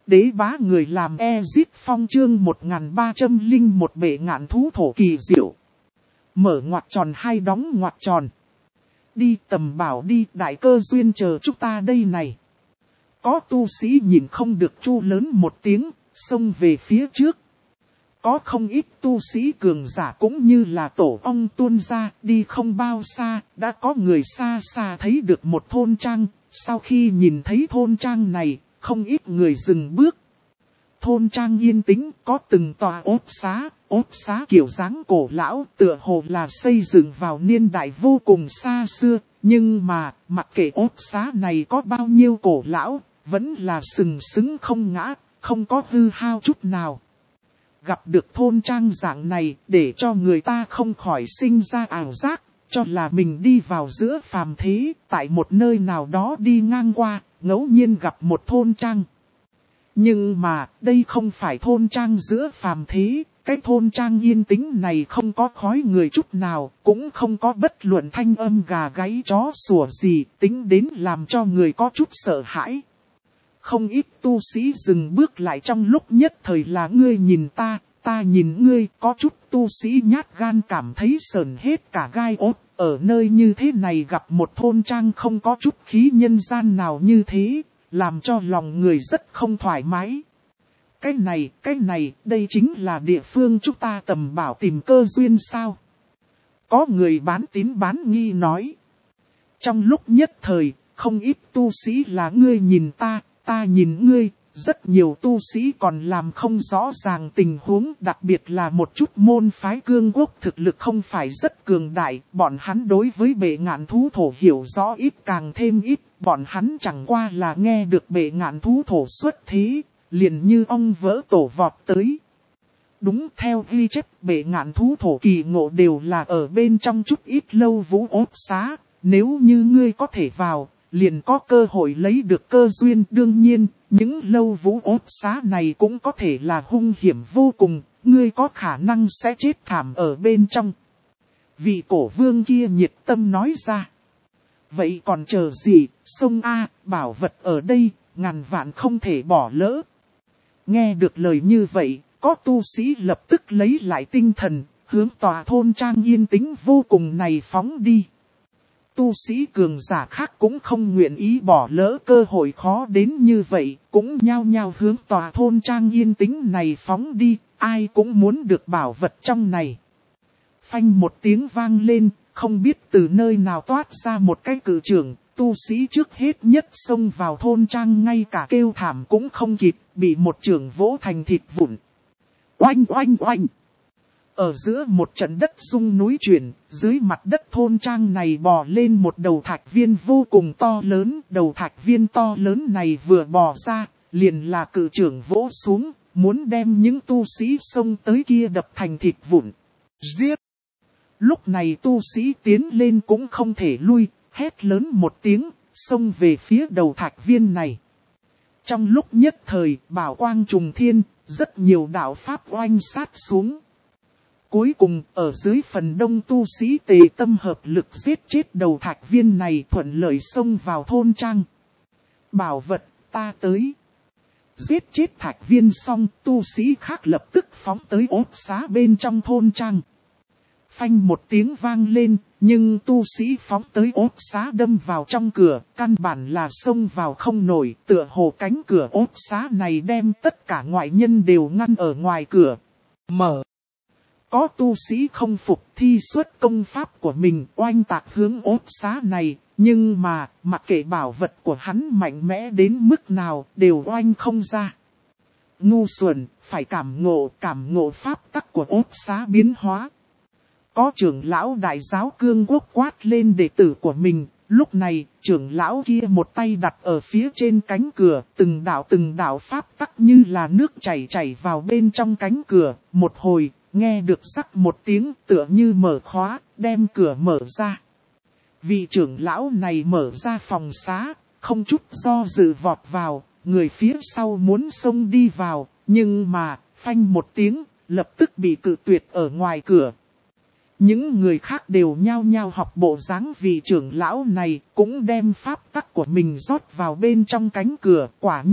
Đế bá người làm Ezit Phong chương 1301 bệ ngạn thú thổ kỳ diệu. Mở ngoặc tròn hay đóng ngoặc tròn. Đi tầm bảo đi, đại cơ duyên chờ chúng ta đây này. Có tu sĩ nhìn không được chu lớn một tiếng, xông về phía trước. Có không ít tu sĩ cường giả cũng như là tổ ong tuôn ra, đi không bao xa, đã có người xa xa thấy được một thôn trang. Sau khi nhìn thấy thôn trang này, không ít người dừng bước. Thôn trang yên tĩnh, có từng tòa ốt xá kiểu dáng cổ lão, tựa hồ là xây dựng vào niên đại vô cùng xa xưa. Nhưng mà, mặc kệ ốt xá này có bao nhiêu cổ lão, vẫn là sừng sững không ngã, không có hư hao chút nào. Gặp được thôn trang dạng này, để cho người ta không khỏi sinh ra ảo giác, cho là mình đi vào giữa phàm thế, tại một nơi nào đó đi ngang qua, ngẫu nhiên gặp một thôn trang. Nhưng mà, đây không phải thôn trang giữa phàm thế, cái thôn trang yên tĩnh này không có khói người chút nào, cũng không có bất luận thanh âm gà gáy chó sủa gì, tính đến làm cho người có chút sợ hãi. Không ít tu sĩ dừng bước lại trong lúc nhất thời là ngươi nhìn ta nhìn ngươi, có chút tu sĩ nhát gan cảm thấy sởn hết cả gai ốt. Ở nơi như thế này gặp một thôn trang không có chút khí nhân gian nào như thế, làm cho lòng người rất không thoải mái. Cái này, đây chính là địa phương chúng ta tầm bảo tìm cơ duyên sao? Có người bán tín bán nghi nói. Trong lúc nhất thời, không ít tu sĩ là ngươi nhìn ta nhìn ngươi, rất nhiều tu sĩ còn làm không rõ ràng tình huống, đặc biệt là một chút môn phái cương quốc thực lực không phải rất cường đại, bọn hắn đối với bệ ngạn thú thổ hiểu rõ ít càng thêm ít, bọn hắn chẳng qua là nghe được bệ ngạn thú thổ xuất thế, liền như ong vỡ tổ vọt tới. Đúng theo ghi chép bệ ngạn thú thổ kỳ ngộ đều là ở bên trong chút ít lâu vũ ốt xá, nếu như ngươi có thể vào, liền có cơ hội lấy được cơ duyên. Đương nhiên, những lâu vũ ốt xá này cũng có thể là hung hiểm vô cùng, ngươi có khả năng sẽ chết thảm ở bên trong. Vị cổ vương kia nhiệt tâm nói ra. Vậy còn chờ gì, sông A, bảo vật ở đây, ngàn vạn không thể bỏ lỡ. Nghe được lời như vậy, có tu sĩ lập tức lấy lại tinh thần, hướng tòa thôn trang yên tĩnh vô cùng này phóng đi. Tu sĩ cường giả khác cũng không nguyện ý bỏ lỡ cơ hội khó đến như vậy, cũng nhao nhao hướng tòa thôn trang yên tĩnh này phóng đi, ai cũng muốn được bảo vật trong này. Phanh một tiếng vang lên, không biết từ nơi nào toát ra một cái cự trưởng, tu sĩ trước hết nhất xông vào thôn trang, ngay cả kêu thảm cũng không kịp, bị một trưởng vỗ thành thịt vụn. Oanh oanh oanh! Ở giữa một trận đất rung núi chuyển, dưới mặt đất thôn trang này bò lên một đầu thạch viên vô cùng to lớn. Đầu thạch viên to lớn này vừa bò ra, liền là cự trưởng vỗ xuống, muốn đem những tu sĩ xông tới kia đập thành thịt vụn. Giết! Lúc này tu sĩ tiến lên cũng không thể lui, hét lớn một tiếng, xông về phía đầu thạch viên này. Trong lúc nhất thời, bảo quang trùng thiên, rất nhiều đạo pháp oanh sát xuống. Cuối cùng, ở dưới phần đông tu sĩ tề tâm hợp lực giết chết đầu thạch viên này, thuận lợi xông vào thôn trang. Bảo vật, ta tới. Giết chết thạch viên xong, tu sĩ khác lập tức phóng tới ốt xá bên trong thôn trang. Phanh một tiếng vang lên, nhưng tu sĩ phóng tới ốt xá đâm vào trong cửa, căn bản là xông vào không nổi, tựa hồ cánh cửa ốt xá này đem tất cả ngoại nhân đều ngăn ở ngoài cửa. Mở. Có tu sĩ không phục thi xuất công pháp của mình oanh tạc hướng ốt xá này, nhưng mà, mặc kệ bảo vật của hắn mạnh mẽ đến mức nào, đều oanh không ra. Ngu xuẩn, phải cảm ngộ pháp tắc của ốt xá biến hóa. Có trưởng lão đại giáo cương quốc quát lên đệ tử của mình, lúc này, trưởng lão kia một tay đặt ở phía trên cánh cửa, từng đạo pháp tắc như là nước chảy vào bên trong cánh cửa, một hồi. Nghe được rắc một tiếng tựa như mở khóa, đem cửa mở ra. Vị trưởng lão này mở ra phòng xá, không chút do dự vọt vào, người phía sau muốn xông đi vào, nhưng mà, phanh một tiếng, lập tức bị cự tuyệt ở ngoài cửa. Những người khác đều nhao nhao học bộ dáng vị trưởng lão này, cũng đem pháp tắc của mình rót vào bên trong cánh cửa, quả nhiên,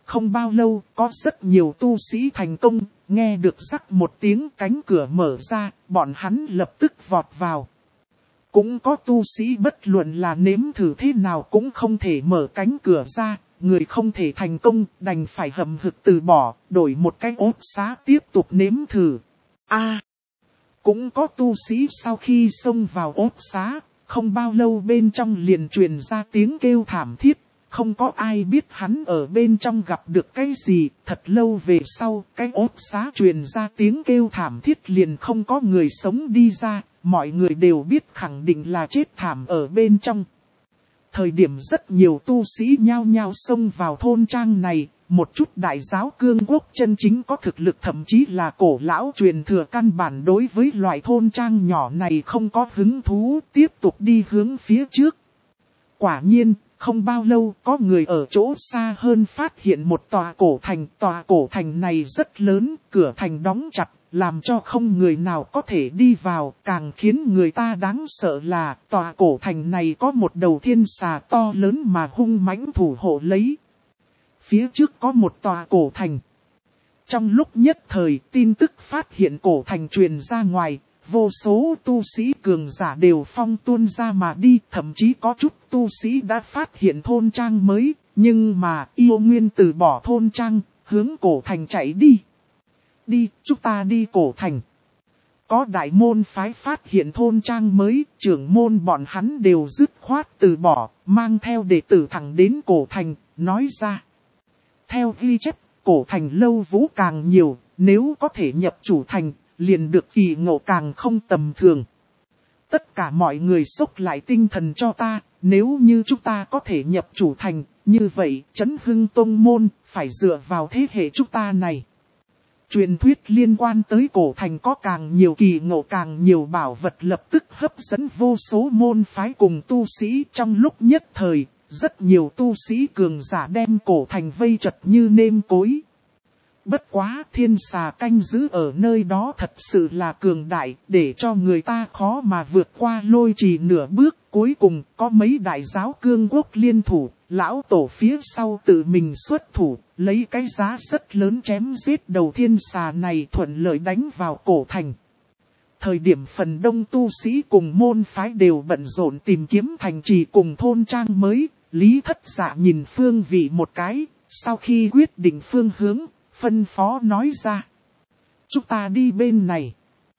Không bao lâu, có rất nhiều tu sĩ thành công, nghe được rắc một tiếng cánh cửa mở ra, bọn hắn lập tức vọt vào. Cũng có tu sĩ bất luận là nếm thử thế nào cũng không thể mở cánh cửa ra, người không thể thành công, đành phải hậm hực từ bỏ, đổi một cái ốt xá tiếp tục nếm thử. Cũng có tu sĩ sau khi xông vào ốt xá, không bao lâu bên trong liền truyền ra tiếng kêu thảm thiết. Không có ai biết hắn ở bên trong gặp được cái gì, thật lâu về sau, cái ốt xá truyền ra tiếng kêu thảm thiết liền không có người sống đi ra, mọi người đều biết khẳng định là chết thảm ở bên trong. Thời điểm rất nhiều tu sĩ nhao nhao xông vào thôn trang này, một chút đại giáo cương quốc chân chính có thực lực thậm chí là cổ lão truyền thừa căn bản đối với loại thôn trang nhỏ này không có hứng thú, tiếp tục đi hướng phía trước. Quả nhiên, không bao lâu có người ở chỗ xa hơn phát hiện một tòa cổ thành này rất lớn, cửa thành đóng chặt, làm cho không người nào có thể đi vào, càng khiến người ta đáng sợ là tòa cổ thành này có một đầu thiên xà to lớn mà hung mãnh thủ hộ lấy. Phía trước có một tòa cổ thành. Trong lúc nhất thời tin tức phát hiện cổ thành truyền ra ngoài, vô số tu sĩ cường giả đều phong tuôn ra mà đi, thậm chí có chút tu sĩ đã phát hiện thôn trang mới, nhưng mà yêu nguyên từ bỏ thôn trang, hướng cổ thành chạy đi. Đi, chúng ta đi cổ thành. Có đại môn phái phát hiện thôn trang mới, trưởng môn bọn hắn đều dứt khoát từ bỏ, mang theo đệ tử thẳng đến cổ thành, nói ra. Theo ghi chép, cổ thành lâu vũ càng nhiều, nếu có thể nhập chủ thành, liền được kỳ ngộ càng không tầm thường. Tất cả mọi người xốc lại tinh thần cho ta, nếu như chúng ta có thể nhập chủ thành, như vậy, Chấn Hưng Tông Môn, phải dựa vào thế hệ chúng ta này. Truyền thuyết liên quan tới cổ thành có càng nhiều kỳ ngộ càng nhiều bảo vật lập tức hấp dẫn vô số môn phái cùng tu sĩ trong lúc nhất thời, rất nhiều tu sĩ cường giả đem cổ thành vây chật như nêm cối. Bất quá thiên xà canh giữ ở nơi đó thật sự là cường đại, để cho người ta khó mà vượt qua lôi trì nửa bước. Cuối cùng có mấy đại giáo cương quốc liên thủ, lão tổ phía sau tự mình xuất thủ, lấy cái giá rất lớn chém giết đầu thiên xà này thuận lợi đánh vào cổ thành. Thời điểm phần đông tu sĩ cùng môn phái đều bận rộn tìm kiếm thành trì cùng thôn trang mới, Lý Thất Dạ nhìn phương vị một cái, sau khi quyết định phương hướng, phân phó nói ra. Chúng ta đi bên này.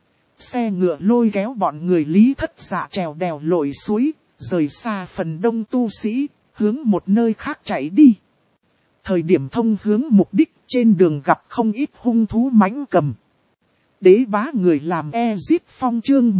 Xe ngựa lôi kéo bọn người Lý Thất Dạ trèo đèo lội suối, rời xa phần đông tu sĩ, hướng một nơi khác chạy đi. Thời điểm thông hướng mục đích trên đường gặp không ít hung thú mãnh cầm. Đế bá người làm Ezit Phong chương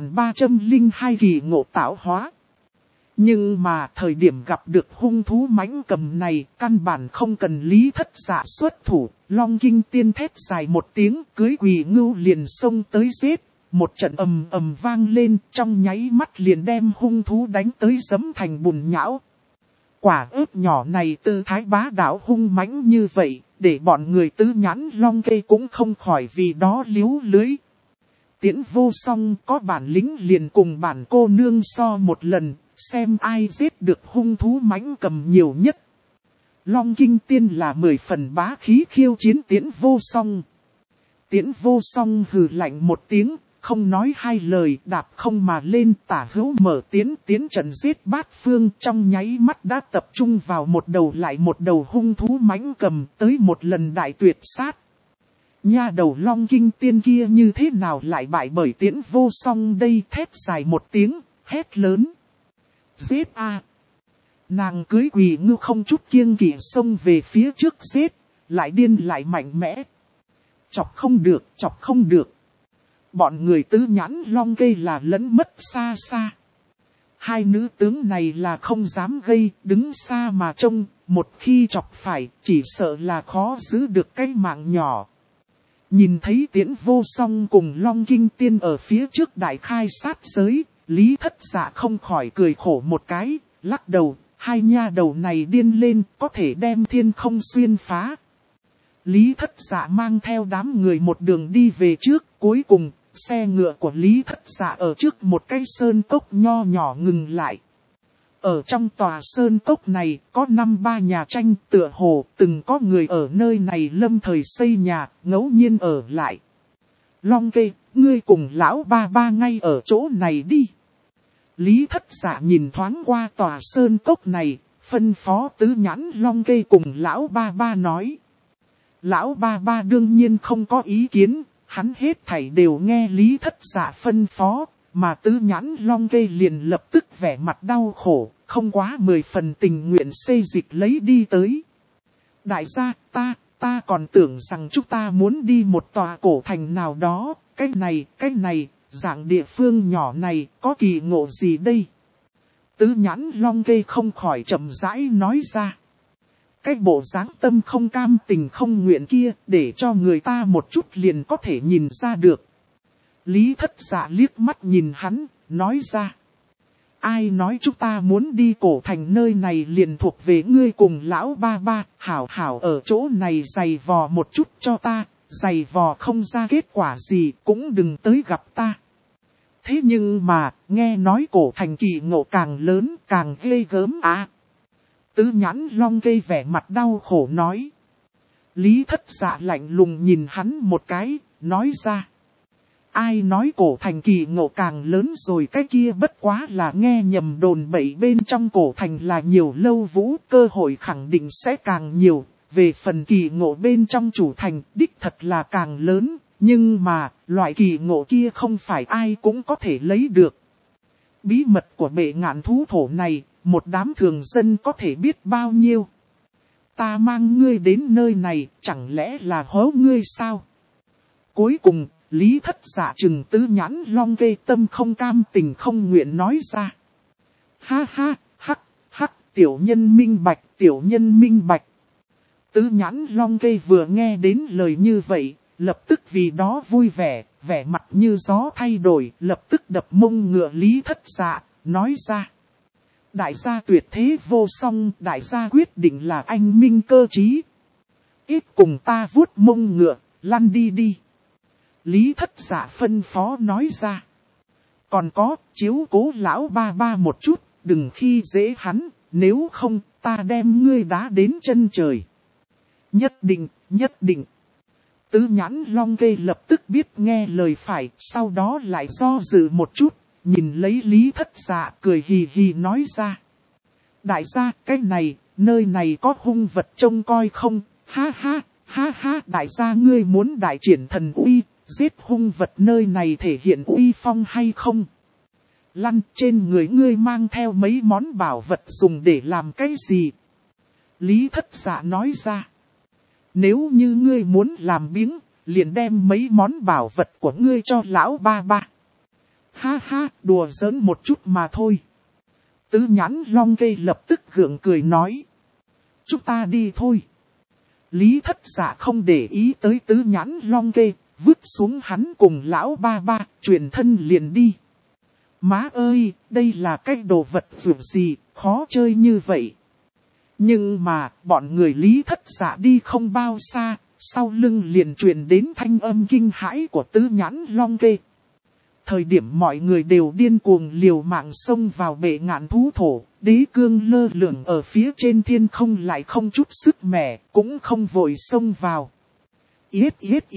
1302 kỳ ngộ tạo hóa. Nhưng mà thời điểm gặp được hung thú mãnh cầm này, căn bản không cần Lý Thất Dạ xuất thủ, Long Kinh Tiên thét dài một tiếng, cưới quỳ ngưu liền xông tới giết, một trận ầm ầm vang lên, trong nháy mắt liền đem hung thú đánh tới giẫm thành bùn nhão. Quả ớt nhỏ này tư thái bá đạo hung mãnh như vậy, để bọn người tứ nhãn Long Kê cũng không khỏi vì đó liếu lưới. Tiễn Vô Song có bản lĩnh liền cùng bản cô nương so một lần, xem ai giết được hung thú mãnh cầm nhiều nhất. Long Kinh Tiên là 10 phần bá khí khiêu chiến Tiễn Vô Song. Tiễn Vô Song hừ lạnh một tiếng, không nói hai lời, đạp không mà lên, tả hữu mở tiến trận giết bát phương, trong nháy mắt đã tập trung vào một đầu lại một đầu hung thú mãnh cầm, tới một lần đại tuyệt sát. Nha đầu Long Kinh Tiên kia như thế nào lại bại bởi Tiễn Vô Song đây, thét dài một tiếng, hét lớn. Giết a! Nàng cưới quỳ ngưu không chút kiêng kỵ xông về phía trước giết, lại điên lại mạnh mẽ. Chọc không được. Bọn người tứ nhãn Long Kê là lẫn mất xa xa. Hai nữ tướng này là không dám gây, đứng xa mà trông, một khi chọc phải, chỉ sợ là khó giữ được cái mạng nhỏ. Nhìn thấy Tiễn Vô Song cùng Long Kinh Tiên ở phía trước đại khai sát giới, Lý Thất Dạ không khỏi cười khổ một cái, lắc đầu, hai nha đầu này điên lên, có thể đem thiên không xuyên phá. Lý Thất Dạ mang theo đám người một đường đi về trước, cuối cùng, xe ngựa của Lý Thất Dạ ở trước một cái sơn cốc nho nhỏ ngừng lại. Ở trong tòa sơn cốc này có 5-3 nhà tranh, tựa hồ từng có người ở nơi này lâm thời xây nhà, ngẫu nhiên ở lại. Long Kê, ngươi cùng lão ba ba ngay ở chỗ này đi. Lý Thất Dạ nhìn thoáng qua tòa sơn cốc này, phân phó Tứ Nhãn Long Kê cùng lão ba ba nói. Lão ba ba đương nhiên không có ý kiến, hắn hết thảy đều nghe Lý Thất Dạ phân phó, mà Tứ Nhãn Long Kê liền lập tức vẻ mặt đau khổ, không quá 10 phần tình nguyện xê dịch lấy đi tới. Đại gia, ta còn tưởng rằng chúng ta muốn đi một tòa cổ thành nào đó, cái này, dạng địa phương nhỏ này có kỳ ngộ gì đây? Tứ Nhãn Long Kê không khỏi chậm rãi nói ra. Cái bộ dáng tâm không cam tình không nguyện kia, để cho người ta một chút liền có thể nhìn ra được. Lý Thất Dạ liếc mắt nhìn hắn, nói ra. Ai nói chúng ta muốn đi cổ thành, nơi này liền thuộc về ngươi cùng lão ba ba, hảo hảo ở chỗ này giày vò một chút cho ta, giày vò không ra kết quả gì cũng đừng tới gặp ta. Thế nhưng mà, nghe nói cổ thành kỳ ngộ càng lớn càng ghê gớm à. Tứ Nhãn Long Kê vẻ mặt đau khổ nói. Lý Thất Dạ lạnh lùng nhìn hắn một cái, nói ra. Ai nói cổ thành kỳ ngộ càng lớn rồi, cái kia bất quá là nghe nhầm đồn bậy, bên trong cổ thành là nhiều lâu vũ, cơ hội khẳng định sẽ càng nhiều. Về phần kỳ ngộ bên trong chủ thành, đích thật là càng lớn, nhưng mà, loại kỳ ngộ kia không phải ai cũng có thể lấy được. Bí mật của bệ ngạn thú thổ này, một đám thường dân có thể biết bao nhiêu. Ta mang ngươi đến nơi này, chẳng lẽ là hố ngươi sao? Cuối cùng, Lý Thất Dạ trừng Tứ Nhãn Long Kê, tâm không cam tình không nguyện nói ra. Ha ha, hắc, tiểu nhân minh bạch. Tứ Nhãn Long Kê vừa nghe đến lời như vậy, lập tức vì đó vui vẻ, vẻ mặt như gió thay đổi, lập tức đập mông ngựa Lý Thất Dạ, nói ra. Đại gia tuyệt thế vô song, đại gia quyết định là anh minh cơ trí. Ít cùng ta vuốt mông ngựa, lăn đi đi. Lý Thất Dạ phân phó nói ra. Còn có, chiếu cố lão ba ba một chút, đừng khi dễ hắn, nếu không ta đem ngươi đá đến chân trời. Nhất định. Tứ Nhãn Long Kê lập tức biết nghe lời phải, sau đó lại do dự một chút, nhìn lấy Lý Thất Dạ cười hì hì nói ra. Đại gia, cái này, nơi này có hung vật trông coi không? Ha ha, đại gia ngươi muốn đại triển thần uy, giết hung vật nơi này thể hiện uy phong hay không? Lăn, trên người ngươi mang theo mấy món bảo vật dùng để làm cái gì? Lý Thất Dạ nói ra. Nếu như ngươi muốn làm biếng, liền đem mấy món bảo vật của ngươi cho lão ba ba. Ha, đùa giỡn một chút mà thôi. Tứ Nhãn Long Kê lập tức gượng cười nói. Chúng ta đi thôi. Lý Thất Dạ không để ý tới Tứ Nhãn Long Kê, vứt xuống hắn cùng lão ba ba, chuyển thân liền đi. Má ơi, đây là cái đồ vật dường gì, khó chơi như vậy. Nhưng mà, bọn người Lý Thất Dạ đi không bao xa, sau lưng liền truyền đến thanh âm kinh hãi của Tứ Nhãn Long Kê. Thời điểm mọi người đều điên cuồng liều mạng xông vào bệ ngạn thú thổ, đế cương lơ lửng ở phía trên thiên không lại không chút sức mẻ, cũng không vội xông vào. Yết.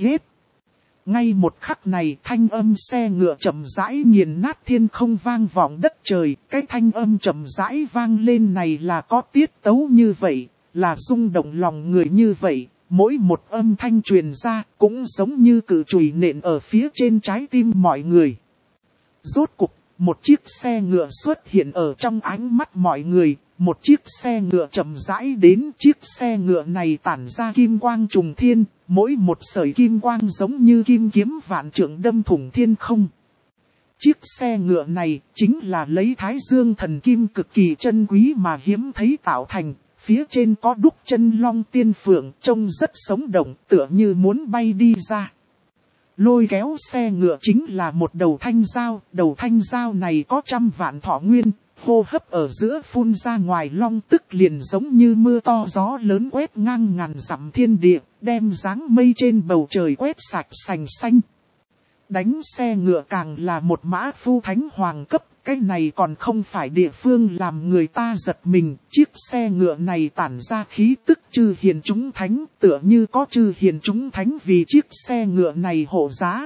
Ngay một khắc này, thanh âm xe ngựa chậm rãi nghiền nát thiên không vang vọng đất trời. Cái thanh âm chậm rãi vang lên này là có tiết tấu như vậy, là rung động lòng người như vậy. Mỗi một âm thanh truyền ra cũng giống như cự chùy nện ở phía trên trái tim mọi người. Rốt cục, một chiếc xe ngựa xuất hiện ở trong ánh mắt mọi người. Một chiếc xe ngựa chậm rãi đến, chiếc xe ngựa này tản ra kim quang trùng thiên, mỗi một sợi kim quang giống như kim kiếm vạn trượng đâm thủng thiên không. Chiếc xe ngựa này chính là lấy Thái Dương thần kim cực kỳ chân quý mà hiếm thấy tạo thành, phía trên có đúc chân long tiên phượng trông rất sống động, tựa như muốn bay đi ra. Lôi kéo xe ngựa chính là một đầu thanh dao này có 100 vạn thọ nguyên. Hô hấp ở giữa phun ra ngoài long tức liền giống như mưa to gió lớn quét ngang ngàn dặm thiên địa, đem dáng mây trên bầu trời quét sạch sành xanh. Đánh xe ngựa càng là một mã phu thánh hoàng cấp, cái này còn không phải địa phương làm người ta giật mình, chiếc xe ngựa này tản ra khí tức chư hiền chúng thánh, tựa như có chư hiền chúng thánh vì chiếc xe ngựa này hộ giá.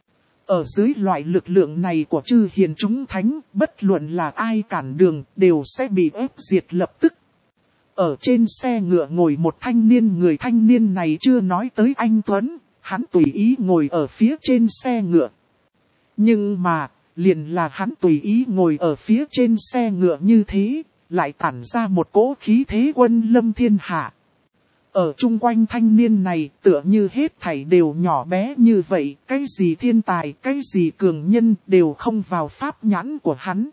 Ở dưới loại lực lượng này của chư hiền chúng thánh, bất luận là ai cản đường, đều sẽ bị ép diệt lập tức. Ở trên xe ngựa ngồi một thanh niên, người thanh niên này chưa nói tới anh Tuấn, hắn tùy ý ngồi ở phía trên xe ngựa. Nhưng mà, liền là hắn tùy ý ngồi ở phía trên xe ngựa như thế, lại tản ra một cỗ khí thế quân lâm thiên hạ. Ở chung quanh thanh niên này tựa như hết thảy đều nhỏ bé như vậy, cái gì thiên tài, cái gì cường nhân đều không vào pháp nhãn của hắn.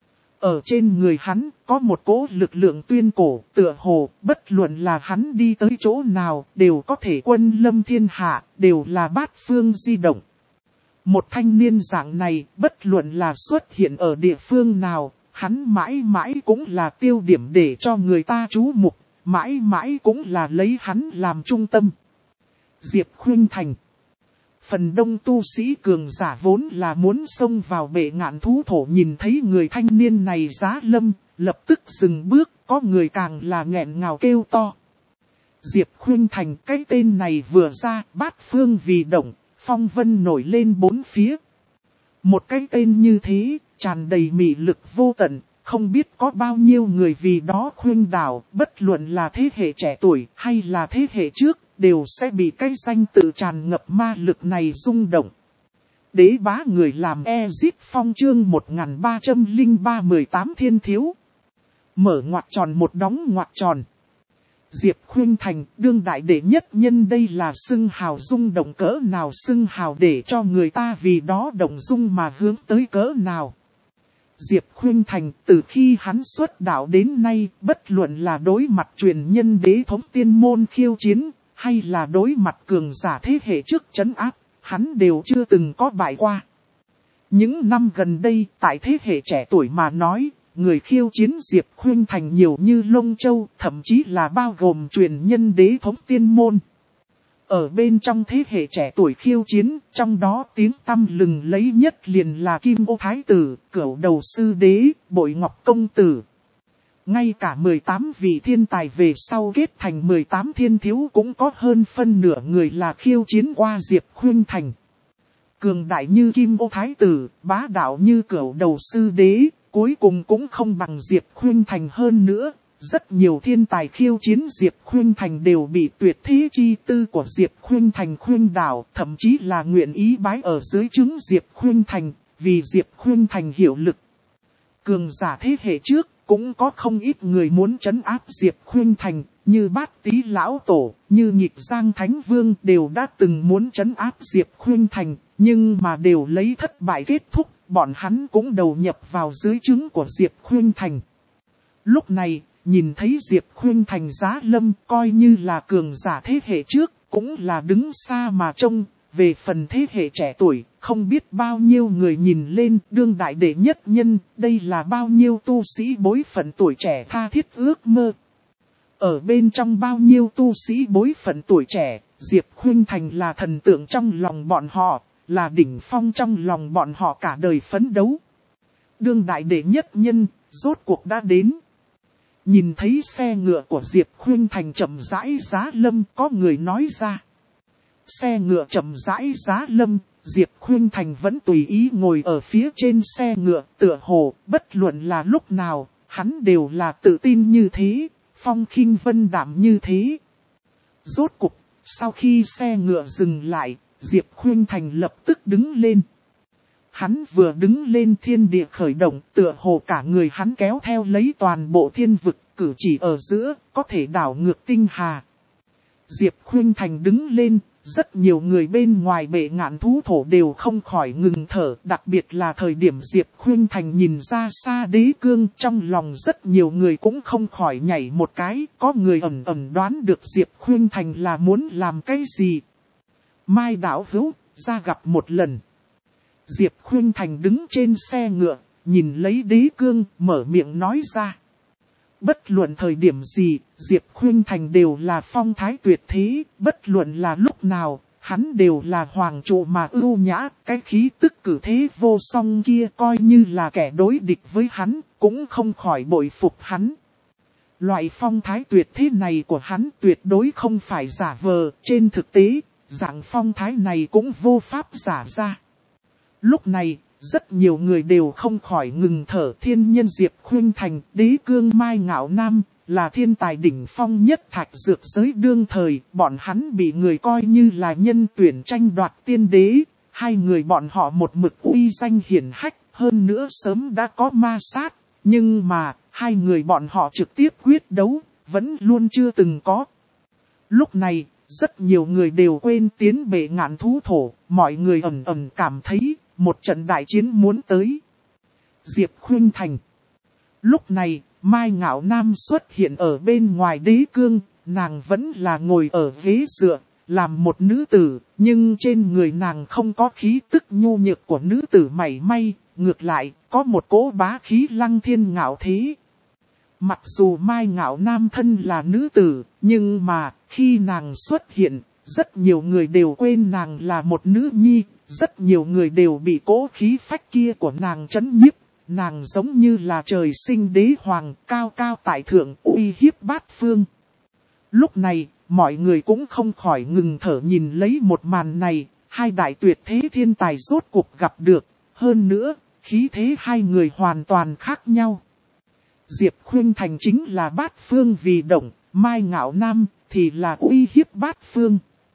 Ở trên người hắn có một cỗ lực lượng tuyên cổ, tựa hồ, bất luận là hắn đi tới chỗ nào, đều có thể quân lâm thiên hạ, đều là bát phương di động. Một thanh niên dạng này, bất luận là xuất hiện ở địa phương nào, hắn mãi mãi cũng là tiêu điểm để cho người ta chú mục, mãi mãi cũng là lấy hắn làm trung tâm. Diệp Khuynh Thành. Phần đông tu sĩ cường giả vốn là muốn xông vào bệ ngạn thú thổ, nhìn thấy người thanh niên này giá lâm, lập tức dừng bước, có người càng là nghẹn ngào kêu to. Diệp Khuynh Thành, cái tên này vừa ra, bát phương vì động, phong vân nổi lên bốn phía. Một cái tên như thế, tràn đầy mị lực vô tận, không biết có bao nhiêu người vì đó khuynh đảo, bất luận là thế hệ trẻ tuổi hay là thế hệ trước, đều sẽ bị cái danh tự tràn ngập ma lực này rung động. Đế bá người làm Ezit Phong chương 1303 18 thiên thiếu. Mở ngoặc tròn một đóng ngoặc tròn. Diệp Khuynh Thành, đương đại đệ nhất nhân, đây là xưng hào rung động cỡ nào, xưng hào để cho người ta vì đó động dung mà hướng tới cỡ nào. Diệp Khuynh Thành, từ khi hắn xuất đạo đến nay, bất luận là đối mặt truyền nhân đế thống tiên môn khiêu chiến, hay là đối mặt cường giả thế hệ trước trấn áp, hắn đều chưa từng có bại qua. Những năm gần đây, tại thế hệ trẻ tuổi mà nói, người khiêu chiến Diệp Khuynh Thành nhiều như lông châu, thậm chí là bao gồm truyền nhân đế thống tiên môn. Ở bên trong thế hệ trẻ tuổi khiêu chiến, trong đó tiếng tăm lừng lấy nhất liền là Kim Ô Thái Tử, Cửu Đầu Sư Đế, Bội Ngọc Công Tử. Ngay cả 18 vị thiên tài về sau kết thành 18 thiên thiếu cũng có hơn phân nửa người là khiêu chiến qua Diệp Khuynh Thành. Cường đại như Kim Ô Thái Tử, bá đạo như Cửu Đầu Sư Đế, cuối cùng cũng không bằng Diệp Khuynh Thành hơn nữa. Rất nhiều thiên tài khiêu chiến Diệp Khuynh Thành đều bị tuyệt thế chi tư của Diệp Khuynh Thành khuynh đảo, thậm chí là nguyện ý bái ở dưới trướng Diệp Khuynh Thành, vì Diệp Khuynh Thành hiệu lực. Cường giả thế hệ trước, cũng có không ít người muốn trấn áp Diệp Khuynh Thành, như Bát Tý Lão Tổ, như Nhịp Giang Thánh Vương đều đã từng muốn trấn áp Diệp Khuynh Thành, nhưng mà đều lấy thất bại kết thúc, bọn hắn cũng đầu nhập vào dưới trướng của Diệp Khuynh Thành. Lúc này, nhìn thấy Diệp Khuynh Thành giá lâm, coi như là cường giả thế hệ trước, cũng là đứng xa mà trông. Về phần thế hệ trẻ tuổi, không biết bao nhiêu người nhìn lên đương đại đệ nhất nhân, đây là bao nhiêu tu sĩ bối phận tuổi trẻ tha thiết ước mơ. Ở bên trong bao nhiêu tu sĩ bối phận tuổi trẻ, Diệp Khuynh Thành là thần tượng trong lòng bọn họ, là đỉnh phong trong lòng bọn họ cả đời phấn đấu. Đương đại đệ nhất nhân, rốt cuộc đã đến. Nhìn thấy xe ngựa của Diệp Khuynh Thành chậm rãi giá lâm, có người nói ra. Xe ngựa chậm rãi giá lâm, Diệp Khuynh Thành vẫn tùy ý ngồi ở phía trên xe ngựa, tựa hồ, bất luận là lúc nào, hắn đều là tự tin như thế, phong khinh vân đạm như thế. Rốt cục, sau khi xe ngựa dừng lại, Diệp Khuynh Thành lập tức đứng lên. Hắn vừa đứng lên thiên địa khởi động, tựa hồ cả người hắn kéo theo lấy toàn bộ thiên vực, cử chỉ ở giữa, có thể đảo ngược tinh hà. Diệp Khuynh Thành đứng lên, rất nhiều người bên ngoài bệ ngạn thú thổ đều không khỏi ngừng thở, đặc biệt là thời điểm Diệp Khuynh Thành nhìn ra xa đế cương, trong lòng rất nhiều người cũng không khỏi nhảy một cái, có người ẩn ẩn đoán được Diệp Khuynh Thành là muốn làm cái gì. Mai đạo hữu, ra gặp một lần. Diệp Khuynh Thành đứng trên xe ngựa, nhìn lấy đế cương, mở miệng nói ra. Bất luận thời điểm gì, Diệp Khuynh Thành đều là phong thái tuyệt thế, bất luận là lúc nào, hắn đều là hoàng trụ mà ưu nhã, cái khí tức cử thế vô song kia coi như là kẻ đối địch với hắn, cũng không khỏi bội phục hắn. Loại phong thái tuyệt thế này của hắn tuyệt đối không phải giả vờ, trên thực tế, dạng phong thái này cũng vô pháp giả ra. Lúc này, rất nhiều người đều không khỏi ngừng thở. Thiên nhân Diệp Khuynh Thành, đế cương Mai Ngạo Nam, là thiên tài đỉnh phong nhất thạch dược giới đương thời, bọn hắn bị người coi như là nhân tuyển tranh đoạt tiên đế. Hai người bọn họ một mực uy danh hiển hách, hơn nữa sớm đã có ma sát, nhưng mà, hai người bọn họ trực tiếp quyết đấu, vẫn luôn chưa từng có. Lúc này, rất nhiều người đều quên tiến bệ ngạn thú thổ, mọi người ầm ầm cảm thấy, một trận đại chiến muốn tới. Diệp Khuynh Thành. Lúc này, Mai Ngạo Nam xuất hiện ở bên ngoài đế cương, nàng vẫn là ngồi ở ghế dựa, làm một nữ tử, nhưng trên người nàng không có khí tức nhu nhược của nữ tử mảy may, ngược lại, có một cỗ bá khí lăng thiên ngạo thế. Mặc dù Mai Ngạo Nam thân là nữ tử, nhưng mà, khi nàng xuất hiện, rất nhiều người đều quên nàng là một nữ nhi, rất nhiều người đều bị cỗ khí phách kia của nàng trấn nhiếp. Nàng giống như là trời sinh đế hoàng, cao cao tại thượng, uy hiếp bát phương. Lúc này, mọi người cũng không khỏi ngừng thở nhìn lấy một màn này, hai đại tuyệt thế thiên tài rốt cuộc gặp được, hơn nữa, khí thế hai người hoàn toàn khác nhau. Diệp Khuynh Thành chính là bát phương vì động, Mai Ngạo Nam thì là uy hiếp bát phương.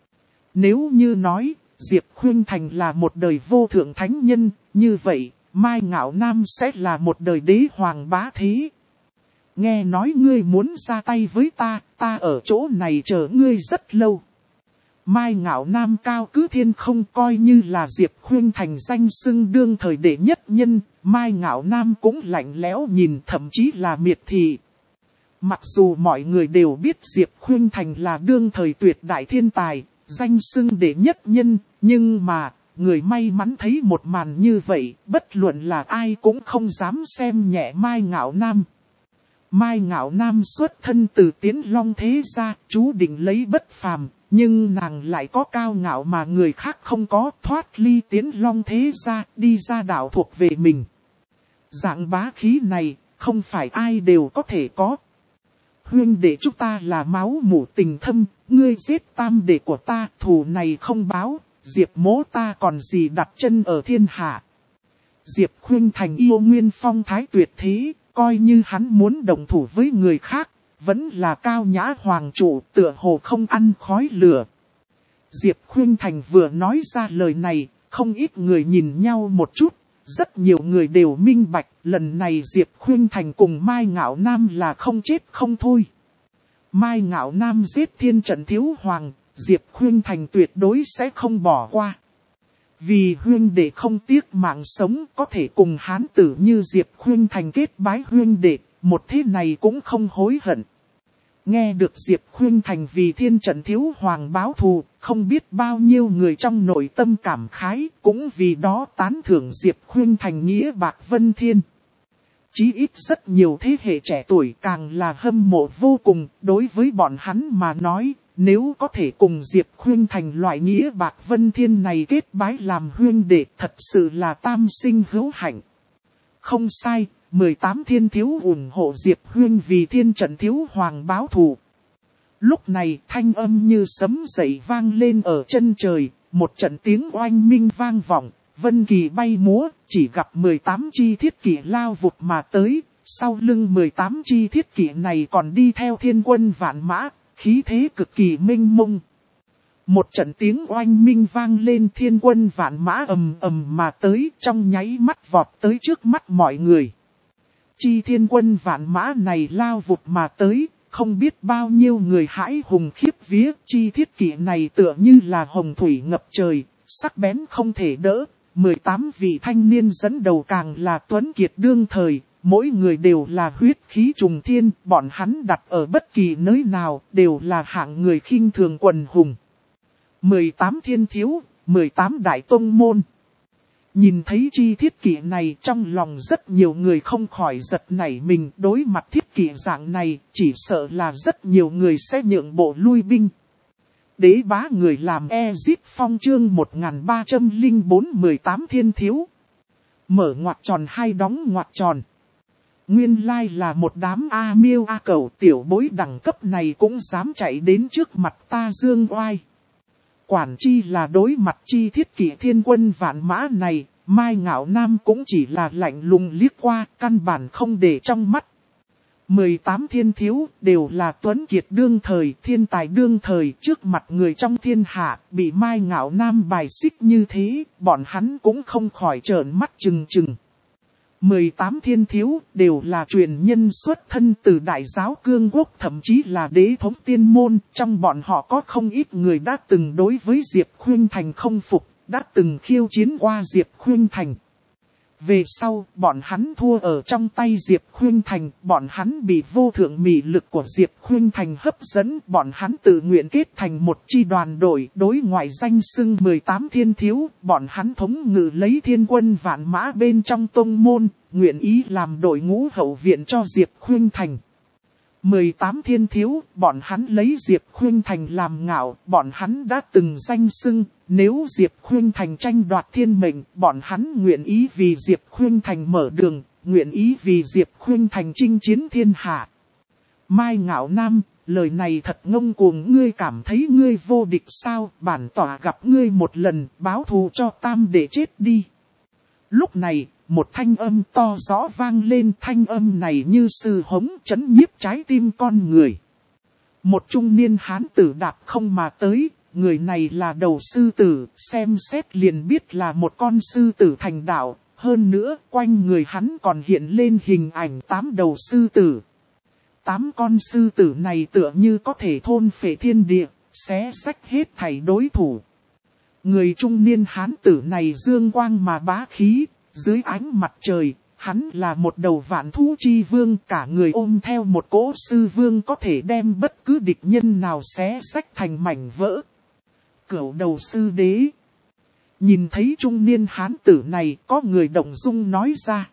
Nếu như nói, Diệp Khuynh Thành là một đời vô thượng thánh nhân, như vậy, Mai Ngạo Nam sẽ là một đời đế hoàng bá thế. Nghe nói ngươi muốn ra tay với ta, ta ở chỗ này chờ ngươi rất lâu. Mai Ngạo Nam cao cứ thiên không coi như là Diệp Khuynh Thành danh xưng đương thời đệ nhất nhân, Mai Ngạo Nam cũng lạnh lẽo nhìn thậm chí là miệt thị. Mặc dù mọi người đều biết Diệp Khuynh Thành là đương thời tuyệt đại thiên tài, danh xưng đệ nhất nhân, nhưng mà, người may mắn thấy một màn như vậy, bất luận là ai cũng không dám xem nhẹ Mai Ngạo Nam. Mai Ngạo Nam xuất thân từ Tiến Long thế gia, chú định lấy bất phàm, nhưng nàng lại có cao ngạo mà người khác không có, thoát ly Tiến Long thế gia, đi ra đảo thuộc về mình. Dạng bá khí này, không phải ai đều có thể có. Huynh đệ chúng ta là máu mủ tình thâm, ngươi giết tam đệ của ta, thù này không báo, Diệp mỗ ta còn gì đặt chân ở thiên hạ. Diệp Khuynh Thành yêu nguyên phong thái tuyệt thế, coi như hắn muốn đồng thủ với người khác, vẫn là cao nhã hoàng trụ, tựa hồ không ăn khói lửa. Diệp Khuynh Thành vừa nói ra lời này, không ít người nhìn nhau một chút, rất nhiều người đều minh bạch, lần này Diệp Khuynh Thành cùng Mai Ngạo Nam là không chết không thôi. Mai Ngạo Nam giết thiên trận thiếu hoàng, Diệp Khuynh Thành tuyệt đối sẽ không bỏ qua. Vì huynh đệ không tiếc mạng sống, có thể cùng hán tử như Diệp Khuynh Thành kết bái huynh đệ, một thế này cũng không hối hận. Nghe được Diệp Khuynh Thành vì thiên trận thiếu hoàng báo thù, không biết bao nhiêu người trong nội tâm cảm khái, cũng vì đó tán thưởng Diệp Khuynh Thành nghĩa bạc vân thiên. Chí ít rất nhiều thế hệ trẻ tuổi càng là hâm mộ vô cùng, đối với bọn hắn mà nói, nếu có thể cùng Diệp Khuynh Thành loại nghĩa bạc vân thiên này kết bái làm huynh đệ, thật sự là tam sinh hữu hạnh. Không sai, 18 thiên thiếu ủng hộ Diệp Huynh vì thiên trận thiếu hoàng báo thù. Lúc này thanh âm như sấm dậy vang lên ở chân trời, một trận tiếng oanh minh vang vọng, vân kỳ bay múa, chỉ gặp 18 chi thiết kỷ lao vụt mà tới, sau lưng 18 chi thiết kỷ này còn đi theo thiên quân vạn mã, khí thế cực kỳ minh mông. Một trận tiếng oanh minh vang lên, thiên quân vạn mã ầm ầm mà tới, trong nháy mắt vọt tới trước mắt mọi người. Chi thiên quân vạn mã này lao vụt mà tới, không biết bao nhiêu người hãi hùng khiếp vía, chi thiết kỷ này tựa như là hồng thủy ngập trời, sắc bén không thể đỡ. 18 vị thanh niên dẫn đầu càng là tuấn kiệt đương thời, mỗi người đều là huyết khí trùng thiên, bọn hắn đặt ở bất kỳ nơi nào đều là hạng người khinh thường quần hùng. 18 thiên thiếu, 18 đại tông môn. Nhìn thấy chi thiết kỷ này trong lòng rất nhiều người không khỏi giật nảy mình, đối mặt thiết kỷ dạng này chỉ sợ là rất nhiều người sẽ nhượng bộ lui binh. Đế bá người làm Ezip Phong chương 1304 18 thiên thiếu. Mở ngoặc tròn hay đóng ngoặc tròn. Nguyên lai là một đám A miêu A cẩu tiểu bối đẳng cấp này cũng dám chạy đến trước mặt ta dương oai. Quản chi là đối mặt chi thiết kỷ thiên quân vạn mã này, Mai Ngạo Nam cũng chỉ là lạnh lùng liếc qua, căn bản không để trong mắt. 18 thiên thiếu đều là tuấn kiệt đương thời, thiên tài đương thời, trước mặt người trong thiên hạ, bị Mai Ngạo Nam bài xích như thế, bọn hắn cũng không khỏi trợn mắt trừng trừng. 18 thiên thiếu đều là truyền nhân xuất thân từ đại giáo cương quốc, thậm chí là đế thống tiên môn, trong bọn họ có không ít người đã từng đối với Diệp Khuynh Thành không phục, đã từng khiêu chiến qua Diệp Khuynh Thành. Về sau, bọn hắn thua ở trong tay Diệp Khuynh Thành, bọn hắn bị vô thượng mị lực của Diệp Khuynh Thành hấp dẫn, bọn hắn tự nguyện kết thành một chi đoàn đội, đối ngoại danh xưng 18 thiên thiếu, bọn hắn thống ngự lấy thiên quân vạn mã bên trong tông môn, nguyện ý làm đội ngũ hậu viện cho Diệp Khuynh Thành. 18 thiên thiếu, bọn hắn lấy Diệp Khuynh Thành làm ngạo, bọn hắn đã từng danh xưng, nếu Diệp Khuynh Thành tranh đoạt thiên mệnh, bọn hắn nguyện ý vì Diệp Khuynh Thành mở đường, nguyện ý vì Diệp Khuynh Thành chinh chiến thiên hạ. Mai Ngạo Nam, lời này thật ngông cuồng, ngươi cảm thấy ngươi vô địch sao, bản tỏa gặp ngươi một lần, báo thù cho tam để chết đi. Lúc này, một thanh âm to rõ vang lên, thanh âm này như sư hống chấn nhiếp trái tim con người. Một trung niên hán tử đạp không mà tới, người này là đầu sư tử, xem xét liền biết là một con sư tử thành đạo, hơn nữa quanh người hắn còn hiện lên hình ảnh 8 đầu sư tử. 8 con sư tử này tựa như có thể thôn phệ thiên địa, xé xách hết thảy đối thủ. Người trung niên hán tử này dương quang mà bá khí. Dưới ánh mặt trời, hắn là một đầu vạn thú chi vương, cả người ôm theo một cỗ sư vương có thể đem bất cứ địch nhân nào xé xách thành mảnh vỡ. Cửu đầu sư đế. Nhìn thấy trung niên hán tử này, có người động dung nói ra.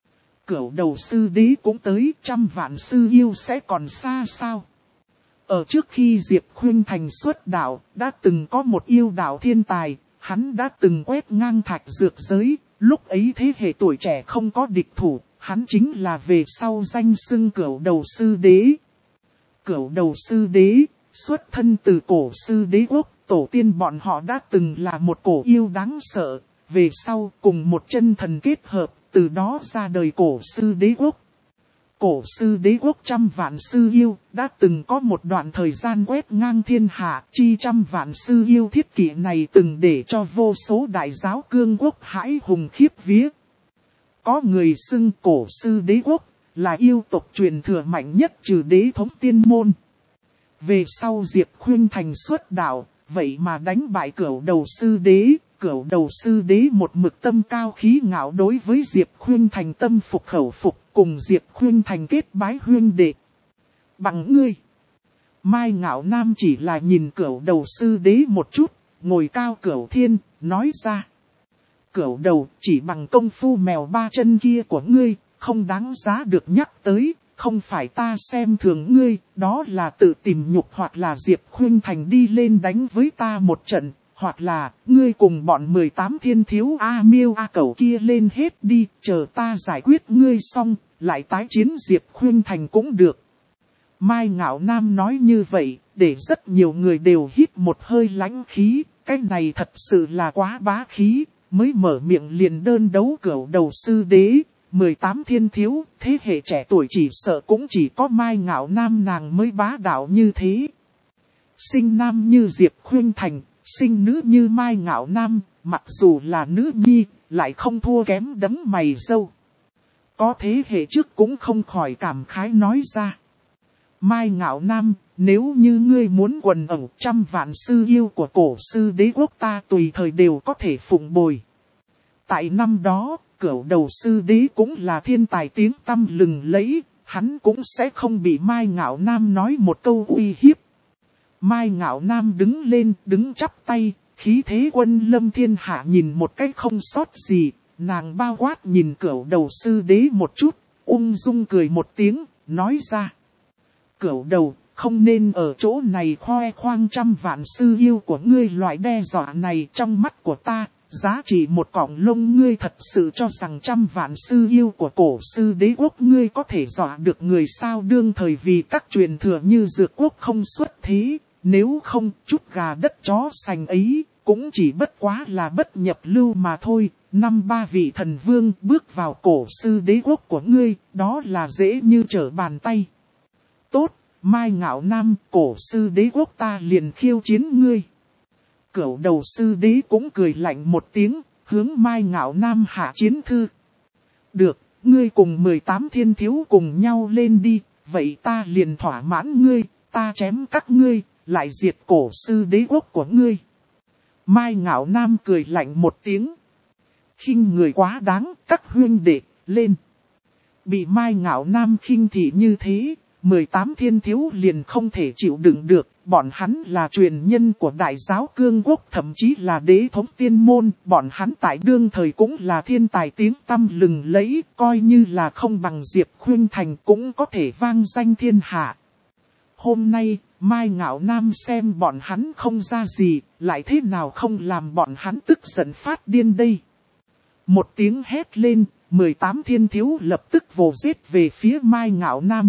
Cửu đầu sư đế cũng tới, 100 vạn sư yêu sẽ còn xa sao? Ở trước khi Diệp Khuynh Thành xuất đạo, đã từng có một yêu đạo thiên tài, hắn đã từng quét ngang thạch dược giới. Lúc ấy thế hệ tuổi trẻ không có địch thủ, hắn chính là về sau danh xưng cửu đầu sư đế. Cửu đầu sư đế, xuất thân từ cổ sư đế quốc, tổ tiên bọn họ đã từng là một cổ yêu đáng sợ, về sau cùng một chân thần kết hợp, từ đó ra đời cổ sư đế quốc. Cổ sư đế quốc 100 vạn sư yêu, đã từng có một đoạn thời gian quét ngang thiên hạ, chi 100 vạn sư yêu thiết kỷ này từng để cho vô số đại giáo cương quốc hãi hùng khiếp vía. Có người xưng cổ sư đế quốc, là yêu tộc truyền thừa mạnh nhất trừ đế thống tiên môn. Về sau Diệp Khuynh Thành xuất đạo, vậy mà đánh bại cửu đầu sư đế. Cửu đầu sư đế một mực tâm cao khí ngạo đối với Diệp Khuynh Thành tâm phục khẩu phục, cùng Diệp Khuynh Thành kết bái huynh đệ. Bằng ngươi, Mai Ngạo Nam chỉ là nhìn cửu đầu sư đế một chút, ngồi cao cửu thiên, nói ra. Cửu đầu chỉ bằng công phu mèo ba chân kia của ngươi, không đáng giá được nhắc tới, không phải ta xem thường ngươi, đó là tự tìm nhục, hoặc là Diệp Khuynh Thành đi lên đánh với ta một trận. Hoặc là, ngươi cùng bọn 18 thiên thiếu A miêu A cẩu kia lên hết đi, chờ ta giải quyết ngươi xong, lại tái chiến Diệp Khuynh Thành cũng được. Mai Ngạo Nam nói như vậy, để rất nhiều người đều hít một hơi lãnh khí, cái này thật sự là quá bá khí, mới mở miệng liền đơn đấu cửu đầu sư đế, 18 thiên thiếu, thế hệ trẻ tuổi chỉ sợ cũng chỉ có Mai Ngạo Nam nàng mới bá đạo như thế. Sinh nam như Diệp Khuynh Thành, sinh nữ như Mai Ngạo Nam, mặc dù là nữ nhi, lại không thua kém đấng mày râu. Có thế hệ trước cũng không khỏi cảm khái nói ra. Mai Ngạo Nam, nếu như ngươi muốn quần ẩu 100 vạn sư yêu của cổ sư đế quốc ta tùy thời đều có thể phụng bồi. Tại năm đó, cửu đầu sư đế cũng là thiên tài tiếng tăm lừng lẫy, hắn cũng sẽ không bị Mai Ngạo Nam nói một câu uy hiếp. Mai Ngạo Nam đứng lên, đứng chắp tay, khí thế quân lâm thiên hạ nhìn một cách không sót gì, nàng bao quát nhìn cửu đầu sư đế một chút, ung dung cười một tiếng, nói ra. Cửu đầu, không nên ở chỗ này khoe khoang trăm vạn sư yêu của ngươi. Loại đe dọa này trong mắt của ta, giá trị một cọng lông. Ngươi thật sự cho rằng trăm vạn sư yêu của cổ sư đế quốc ngươi có thể dọa được người sao? Đương thời vì các truyền thừa như Dược Quốc không xuất thế, nếu không chút gà đất chó sành ấy, cũng chỉ bất quá là bất nhập lưu mà thôi. Năm ba vị thần vương bước vào cổ sư đế quốc của ngươi, đó là dễ như trở bàn tay. Tốt, Mai Ngạo Nam, cổ sư đế quốc ta liền khiêu chiến ngươi. Cửu đầu sư đế cũng cười lạnh một tiếng, hướng Mai Ngạo Nam hạ chiến thư. Được, ngươi cùng 18 thiên thiếu cùng nhau lên đi, vậy ta liền thỏa mãn ngươi, ta chém các ngươi, lại diệt cổ sư đế quốc của ngươi. Mai Ngạo Nam cười lạnh một tiếng. Khinh người quá đáng, các huynh đệ, lên. Bị Mai Ngạo Nam khinh thị như thế, 18 thiên thiếu liền không thể chịu đựng được. Bọn hắn là truyền nhân của đại giáo cương quốc, thậm chí là đế thống tiên môn. Bọn hắn tại đương thời cũng là thiên tài tiếng tăm lừng lẫy, coi như là không bằng Diệp Khuynh Thành cũng có thể vang danh thiên hạ. Hôm nay, Mai Ngạo Nam xem bọn hắn không ra gì, lại thế nào không làm bọn hắn tức giận phát điên đây. Một tiếng hét lên, 18 thiên thiếu lập tức vồ giết về phía Mai Ngạo Nam.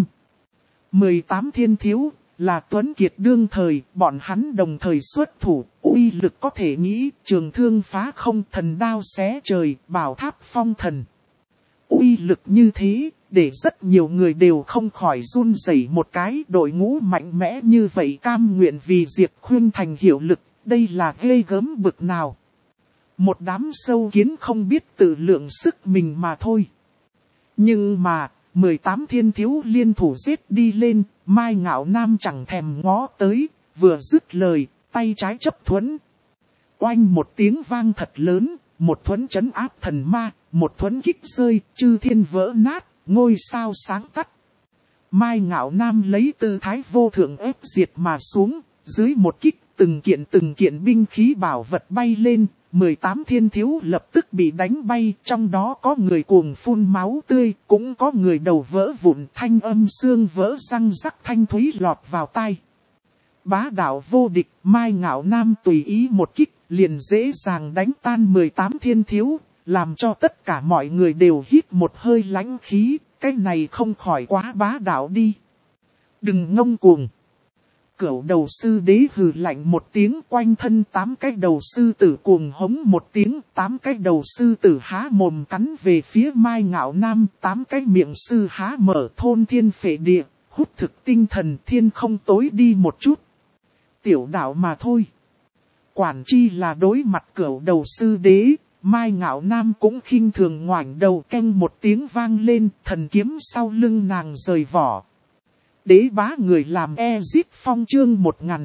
18 thiên thiếu là tuấn kiệt đương thời, bọn hắn đồng thời xuất thủ, uy lực có thể nghĩ, trường thương phá không, thần đao xé trời, bảo tháp phong thần. Uy lực như thế, để rất nhiều người đều không khỏi run rẩy một cái. Đội ngũ mạnh mẽ như vậy cam nguyện vì Diệp Khuynh Thành hiệu lực, đây là ghê gớm bực nào. Một đám sâu kiến không biết tự lượng sức mình mà thôi. Nhưng mà, 18 thiên thiếu liên thủ giết đi lên, Mai Ngạo Nam chẳng thèm ngó tới, vừa dứt lời, tay trái chấp thuẫn. Oanh một tiếng vang thật lớn, một thuẫn trấn áp thần ma, một thuẫn kích rơi, chư thiên vỡ nát, ngôi sao sáng tắt. Mai Ngạo Nam lấy tư thái vô thượng ép diệt mà xuống, dưới một kích từng kiện binh khí bảo vật bay lên. 18 thiên thiếu lập tức bị đánh bay, trong đó có người cuồng phun máu tươi, cũng có người đầu vỡ vụn, thanh âm xương vỡ răng rắc thanh thúy lọt vào tai. Bá đạo vô địch, Mai Ngạo Nam tùy ý một kích, liền dễ dàng đánh tan 18 thiên thiếu, làm cho tất cả mọi người đều hít một hơi lãnh khí, cái này không khỏi quá bá đạo đi. Đừng ngông cuồng. Cửu đầu sư đế hừ lạnh một tiếng, quanh thân 8 cái đầu sư tử cuồng hống một tiếng, 8 cái đầu sư tử há mồm cắn về phía Mai Ngạo Nam, 8 cái miệng sư há mở thôn thiên phệ địa, hút thực tinh thần, thiên không tối đi một chút. Tiểu đạo mà thôi. Quản chi là đối mặt cửu đầu sư đế, Mai Ngạo Nam cũng khinh thường ngoảnh đầu, canh một tiếng vang lên, thần kiếm sau lưng nàng rời vỏ. Đế bá người làm Ezip Phong chương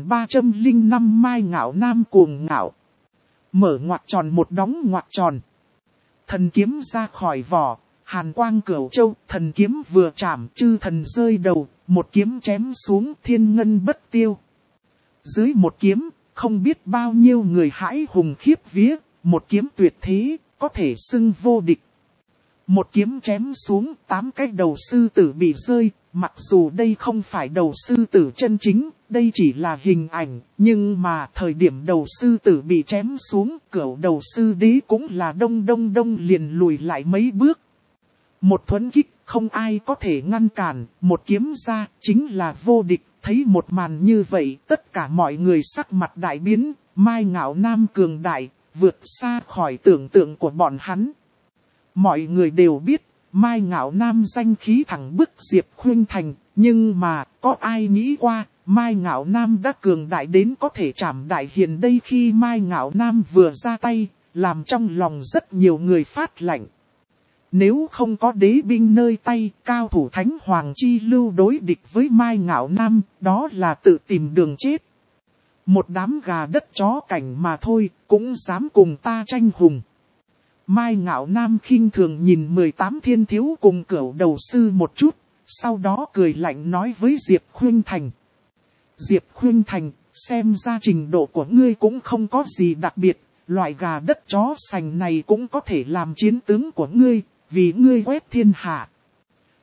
1305 Mai Ngạo Nam cuồng ngạo. Mở ngoặc tròn một đóng ngoặc tròn. Thần kiếm ra khỏi vỏ, hàn quang cửu châu, thần kiếm vừa chạm chư thần rơi đầu, một kiếm chém xuống thiên ngân bất tiêu. Dưới một kiếm, không biết bao nhiêu người hãi hùng khiếp vía, một kiếm tuyệt thế, có thể xưng vô địch. Một kiếm chém xuống, 8 cái đầu sư tử bị rơi, mặc dù đây không phải đầu sư tử chân chính, đây chỉ là hình ảnh, nhưng mà thời điểm đầu sư tử bị chém xuống, cửu đầu sư đế cũng là đông liền lùi lại mấy bước. Một thuẫn kích, không ai có thể ngăn cản, một kiếm ra, chính là vô địch. Thấy một màn như vậy, tất cả mọi người sắc mặt đại biến, Mai Ngạo Nam cường đại, vượt xa khỏi tưởng tượng của bọn hắn. Mọi người đều biết, Mai Ngạo Nam danh khí thẳng bức Diệp Khuynh Thành, nhưng mà, có ai nghĩ qua, Mai Ngạo Nam đã cường đại đến có thể trảm đại hiền đây. Khi Mai Ngạo Nam vừa ra tay, làm trong lòng rất nhiều người phát lạnh. Nếu không có đế binh nơi tay, cao thủ Thánh Hoàng Chi Lưu đối địch với Mai Ngạo Nam, đó là tự tìm đường chết. Một đám gà đất chó cảnh mà thôi, cũng dám cùng ta tranh hùng. Mai Ngạo Nam khinh thường nhìn 18 thiên thiếu cùng cửu đầu sư một chút, sau đó cười lạnh nói với Diệp Khuynh Thành. Diệp Khuynh Thành, xem ra trình độ của ngươi cũng không có gì đặc biệt, loại gà đất chó sành này cũng có thể làm chiến tướng của ngươi, vì ngươi quét thiên hạ.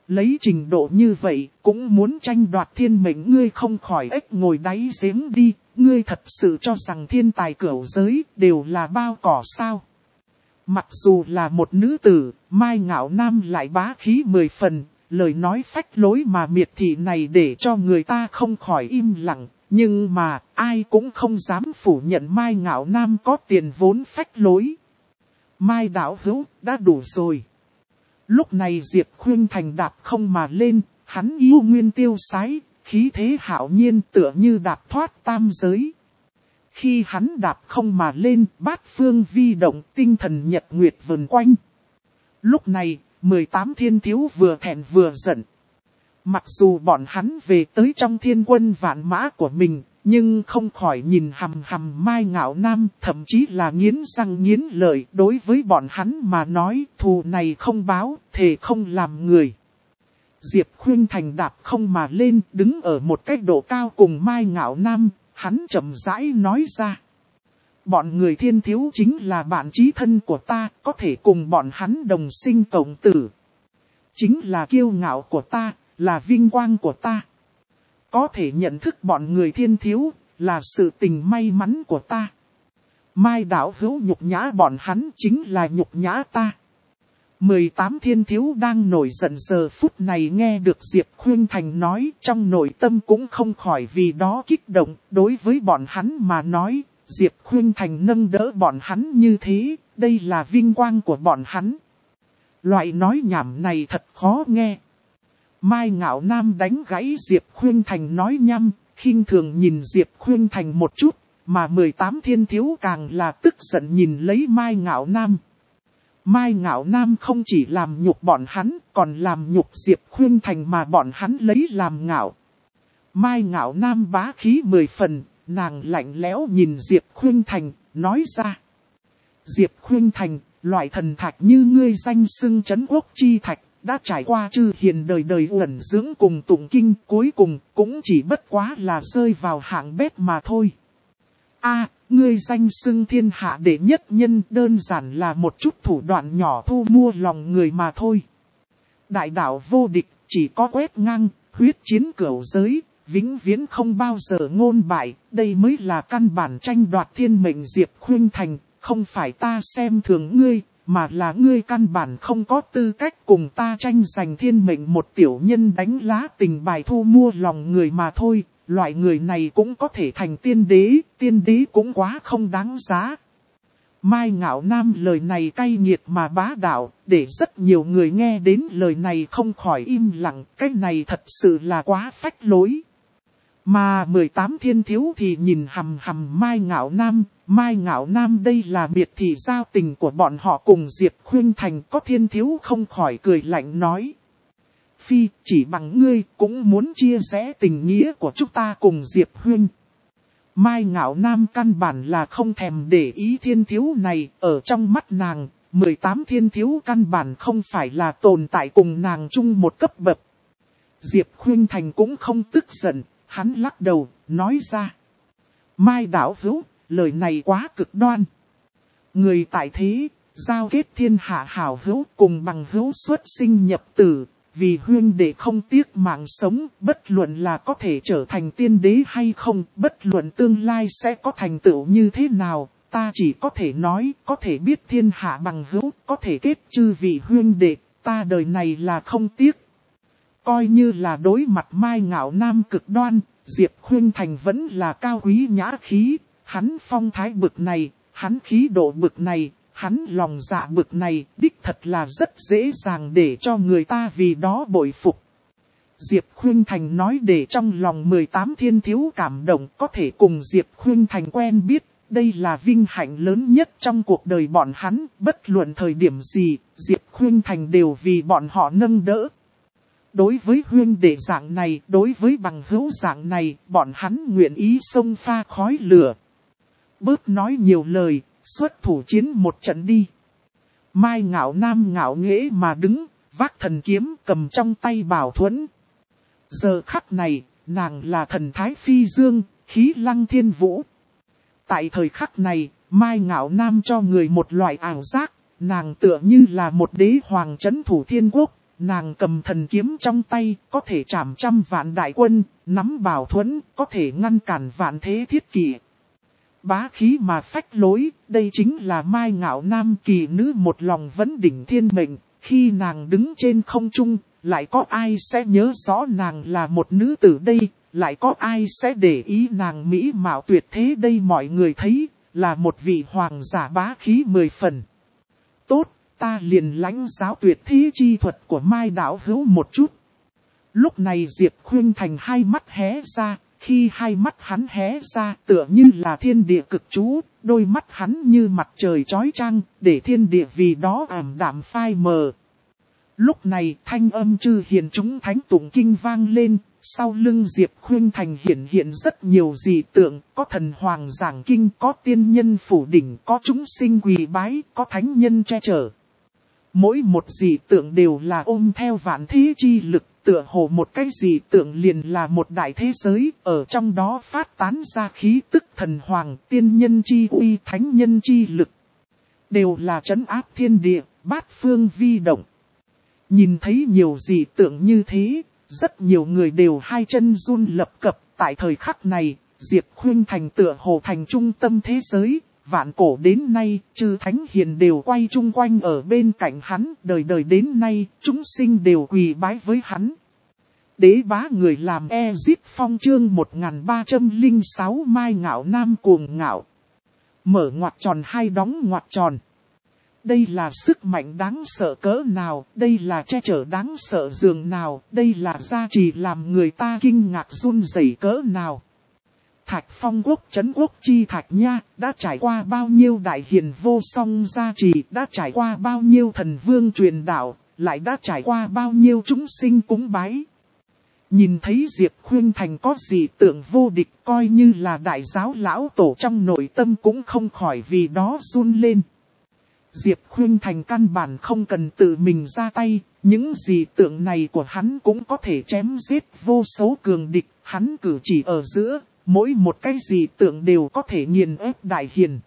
lấy trình độ như vậy, cũng muốn tranh đoạt thiên mệnh, ngươi không khỏi ếch ngồi đáy giếng đi, ngươi thật sự cho rằng thiên tài cửu giới đều là bao cỏ sao? Mặc dù là một nữ tử, Mai Ngạo Nam lại bá khí 10 phần, lời nói phách lối mà miệt thị này để cho người ta không khỏi im lặng, nhưng mà ai cũng không dám phủ nhận Mai Ngạo Nam có tiền vốn phách lối. Mai đạo hữu, đã đủ rồi. Lúc này Diệp Khuynh Thành đạp không mà lên, hắn yêu nguyên tiêu sái, khí thế hạo nhiên tựa như đạp thoát tam giới. Khi hắn đạp không mà lên, bát phương vi động, tinh thần nhật nguyệt vần quanh. Lúc này, 18 thiên thiếu vừa thẹn vừa giận. Mặc dù bọn hắn về tới trong thiên quân vạn mã của mình, nhưng không khỏi nhìn hằm hằm Mai Ngạo Nam, thậm chí là nghiến răng nghiến lợi. Đối với bọn hắn mà nói, thù này không báo, thề không làm người. Diệp Khuynh Thành đạp không mà lên, đứng ở một cách độ cao cùng Mai Ngạo Nam, hắn chậm rãi nói ra. Bọn người thiên thiếu chính là bạn chí thân của ta, có thể cùng bọn hắn đồng sinh cộng tử. Chính là kiêu ngạo của ta, là vinh quang của ta. Có thể nhận thức bọn người thiên thiếu, là sự tình may mắn của ta. Mai đạo hữu nhục nhã bọn hắn chính là nhục nhã ta. 18 thiên thiếu đang nổi giận giờ phút này nghe được Diệp Khuynh Thành nói, trong nội tâm cũng không khỏi vì đó kích động. Đối với bọn hắn mà nói, Diệp Khuynh Thành nâng đỡ bọn hắn như thế, đây là vinh quang của bọn hắn. Loại nói nhảm này thật khó nghe. Mai Ngạo Nam đánh gãy Diệp Khuynh Thành nói nhăm, khinh thường nhìn Diệp Khuynh Thành một chút, mà 18 thiên thiếu càng là tức giận nhìn lấy Mai Ngạo Nam. Mai Ngạo Nam không chỉ làm nhục bọn hắn, còn làm nhục Diệp Khuynh Thành mà bọn hắn lấy làm ngạo. Mai Ngạo Nam bá khí 10 phần, nàng lạnh lẽo nhìn Diệp Khuynh Thành, nói ra. Diệp Khuynh Thành, loại thần thạch như ngươi danh xưng trấn quốc chi thạch, đã trải qua chư hiền đời đời uẩn dưỡng cùng tụng kinh, cuối cùng cũng chỉ bất quá là rơi vào hạng bét mà thôi. Ngươi danh xưng thiên hạ đệ nhất nhân đơn giản là một chút thủ đoạn nhỏ thu mua lòng người mà thôi. Đại đạo vô địch, chỉ có quét ngang, huyết chiến cửu giới, vĩnh viễn không bao giờ ngôn bại, đây mới là căn bản tranh đoạt thiên mệnh. Diệp Khuynh Thành, không phải ta xem thường ngươi, mà là ngươi căn bản không có tư cách cùng ta tranh giành thiên mệnh. Một tiểu nhân đánh lá tình bài thu mua lòng người mà thôi. Loại người này cũng có thể thành tiên đế cũng quá không đáng giá. Mai Ngạo Nam lời này cay nghiệt mà bá đạo, để rất nhiều người nghe đến lời này không khỏi im lặng, cái này thật sự là quá phách lối. Mà 18 thiên thiếu thì nhìn hằm hằm Mai Ngạo Nam đây là miệt thị giao tình của bọn họ cùng Diệp Khuynh Thành. Có thiên thiếu không khỏi cười lạnh nói. Phi, chỉ bằng ngươi cũng muốn chia rẽ tình nghĩa của chúng ta cùng Diệp Huynh. Mai Ngạo Nam căn bản là không thèm để ý thiên thiếu này, ở trong mắt nàng, 18 thiên thiếu căn bản không phải là tồn tại cùng nàng chung một cấp bậc. Diệp Khuynh Thành cũng không tức giận, hắn lắc đầu, nói ra. Mai đạo hữu, lời này quá cực đoan. Người tại thế, giao kết thiên hạ hảo hữu cùng bằng hữu xuất sinh nhập tử. Vì huynh đệ không tiếc mạng sống, bất luận là có thể trở thành tiên đế hay không, bất luận tương lai sẽ có thành tựu như thế nào, ta chỉ có thể nói, có thể biết thiên hạ bằng hữu, có thể kết chư vị huynh đệ, ta đời này là không tiếc. Coi như là đối mặt Mai Ngạo Nam cực đoan, Diệp Khuynh Thành vẫn là cao quý nhã khí, hắn phong thái bực này, hắn khí độ bực này. Hắn lòng dạ bực này, đích thật là rất dễ dàng để cho người ta vì đó bội phục. Diệp Khuynh Thành nói để trong lòng 18 thiên thiếu cảm động, có thể cùng Diệp Khuynh Thành quen biết, đây là vinh hạnh lớn nhất trong cuộc đời bọn hắn, bất luận thời điểm gì, Diệp Khuynh Thành đều vì bọn họ nâng đỡ. Đối với huynh đệ dạng này, đối với bằng hữu dạng này, bọn hắn nguyện ý xông pha khói lửa. Bớt nói nhiều lời. Xuất thủ chiến một trận đi. Mai Ngạo Nam ngạo nghễ mà đứng, vác thần kiếm cầm trong tay bảo thuẫn. Giờ khắc này, nàng là thần thái phi dương, khí lăng thiên vũ. Tại thời khắc này, Mai Ngạo Nam cho người một loại ảo giác, nàng tựa như là một đế hoàng trấn thủ thiên quốc, nàng cầm thần kiếm trong tay, có thể trảm trăm vạn đại quân, nắm bảo thuẫn, có thể ngăn cản vạn thế thiết kỵ. Bá khí mà phách lối, đây chính là Mai Ngạo Nam kỳ nữ một lòng vấn đỉnh thiên mệnh, khi nàng đứng trên không trung, lại có ai sẽ nhớ rõ nàng là một nữ tử đây, lại có ai sẽ để ý nàng mỹ mạo tuyệt thế đây, mọi người thấy, là một vị hoàng giả bá khí 10 phần. Tốt, ta liền lãnh giáo tuyệt thế chi thuật của Mai đạo hữu một chút. Lúc này Diệp Khuynh Thành hai mắt hé ra, khi hai mắt hắn hé ra tựa như là thiên địa cực chú, đôi mắt hắn như mặt trời chói chang, để thiên địa vì đó ảm đạm phai mờ. Lúc này thanh âm chư hiền chúng thánh tụng kinh vang lên, sau lưng Diệp Khuynh Thành hiện rất nhiều dị tượng, có thần hoàng giảng kinh, có tiên nhân phủ đỉnh, có chúng sinh quỳ bái, có thánh nhân che chở. Mỗi một dị tượng đều là ôm theo vạn thế chi lực, tựa hồ một cái dị tượng liền là một đại thế giới, ở trong đó phát tán ra khí tức thần hoàng, tiên nhân chi uy, thánh nhân chi lực. Đều là trấn áp thiên địa, bát phương vi động. Nhìn thấy nhiều dị tượng như thế, rất nhiều người đều hai chân run lập cập. Tại thời khắc này, Diệp Khuynh Thành tựa hồ thành trung tâm thế giới. Vạn cổ đến nay, chư thánh hiền đều quay chung quanh ở bên cạnh hắn. Đời đời đến nay, chúng sinh đều quỳ bái với hắn. Đế bá người làm Ezip Phong chương 1306 Mai Ngạo Nam cuồng ngạo. Mở ngoặc tròn hai đóng ngoặc tròn. Đây là sức mạnh đáng sợ cỡ nào, đây là che chở đáng sợ dường nào, đây là gia trì làm người ta kinh ngạc run rẩy cỡ nào. Thạch Phong quốc trấn quốc chi Thạch Nha, đã trải qua bao nhiêu đại hiền vô song gia trì, đã trải qua bao nhiêu thần vương truyền đạo, lại đã trải qua bao nhiêu chúng sinh cúng bái. Nhìn thấy Diệp Khuynh Thành có dị tượng vô địch, coi như là đại giáo lão tổ trong nội tâm cũng không khỏi vì đó run lên. Diệp Khuynh Thành căn bản không cần tự mình ra tay, những dị tượng này của hắn cũng có thể chém giết vô số cường địch, hắn cử chỉ ở giữa, mỗi một cái dị tượng đều có thể nghiền ép đại hiền.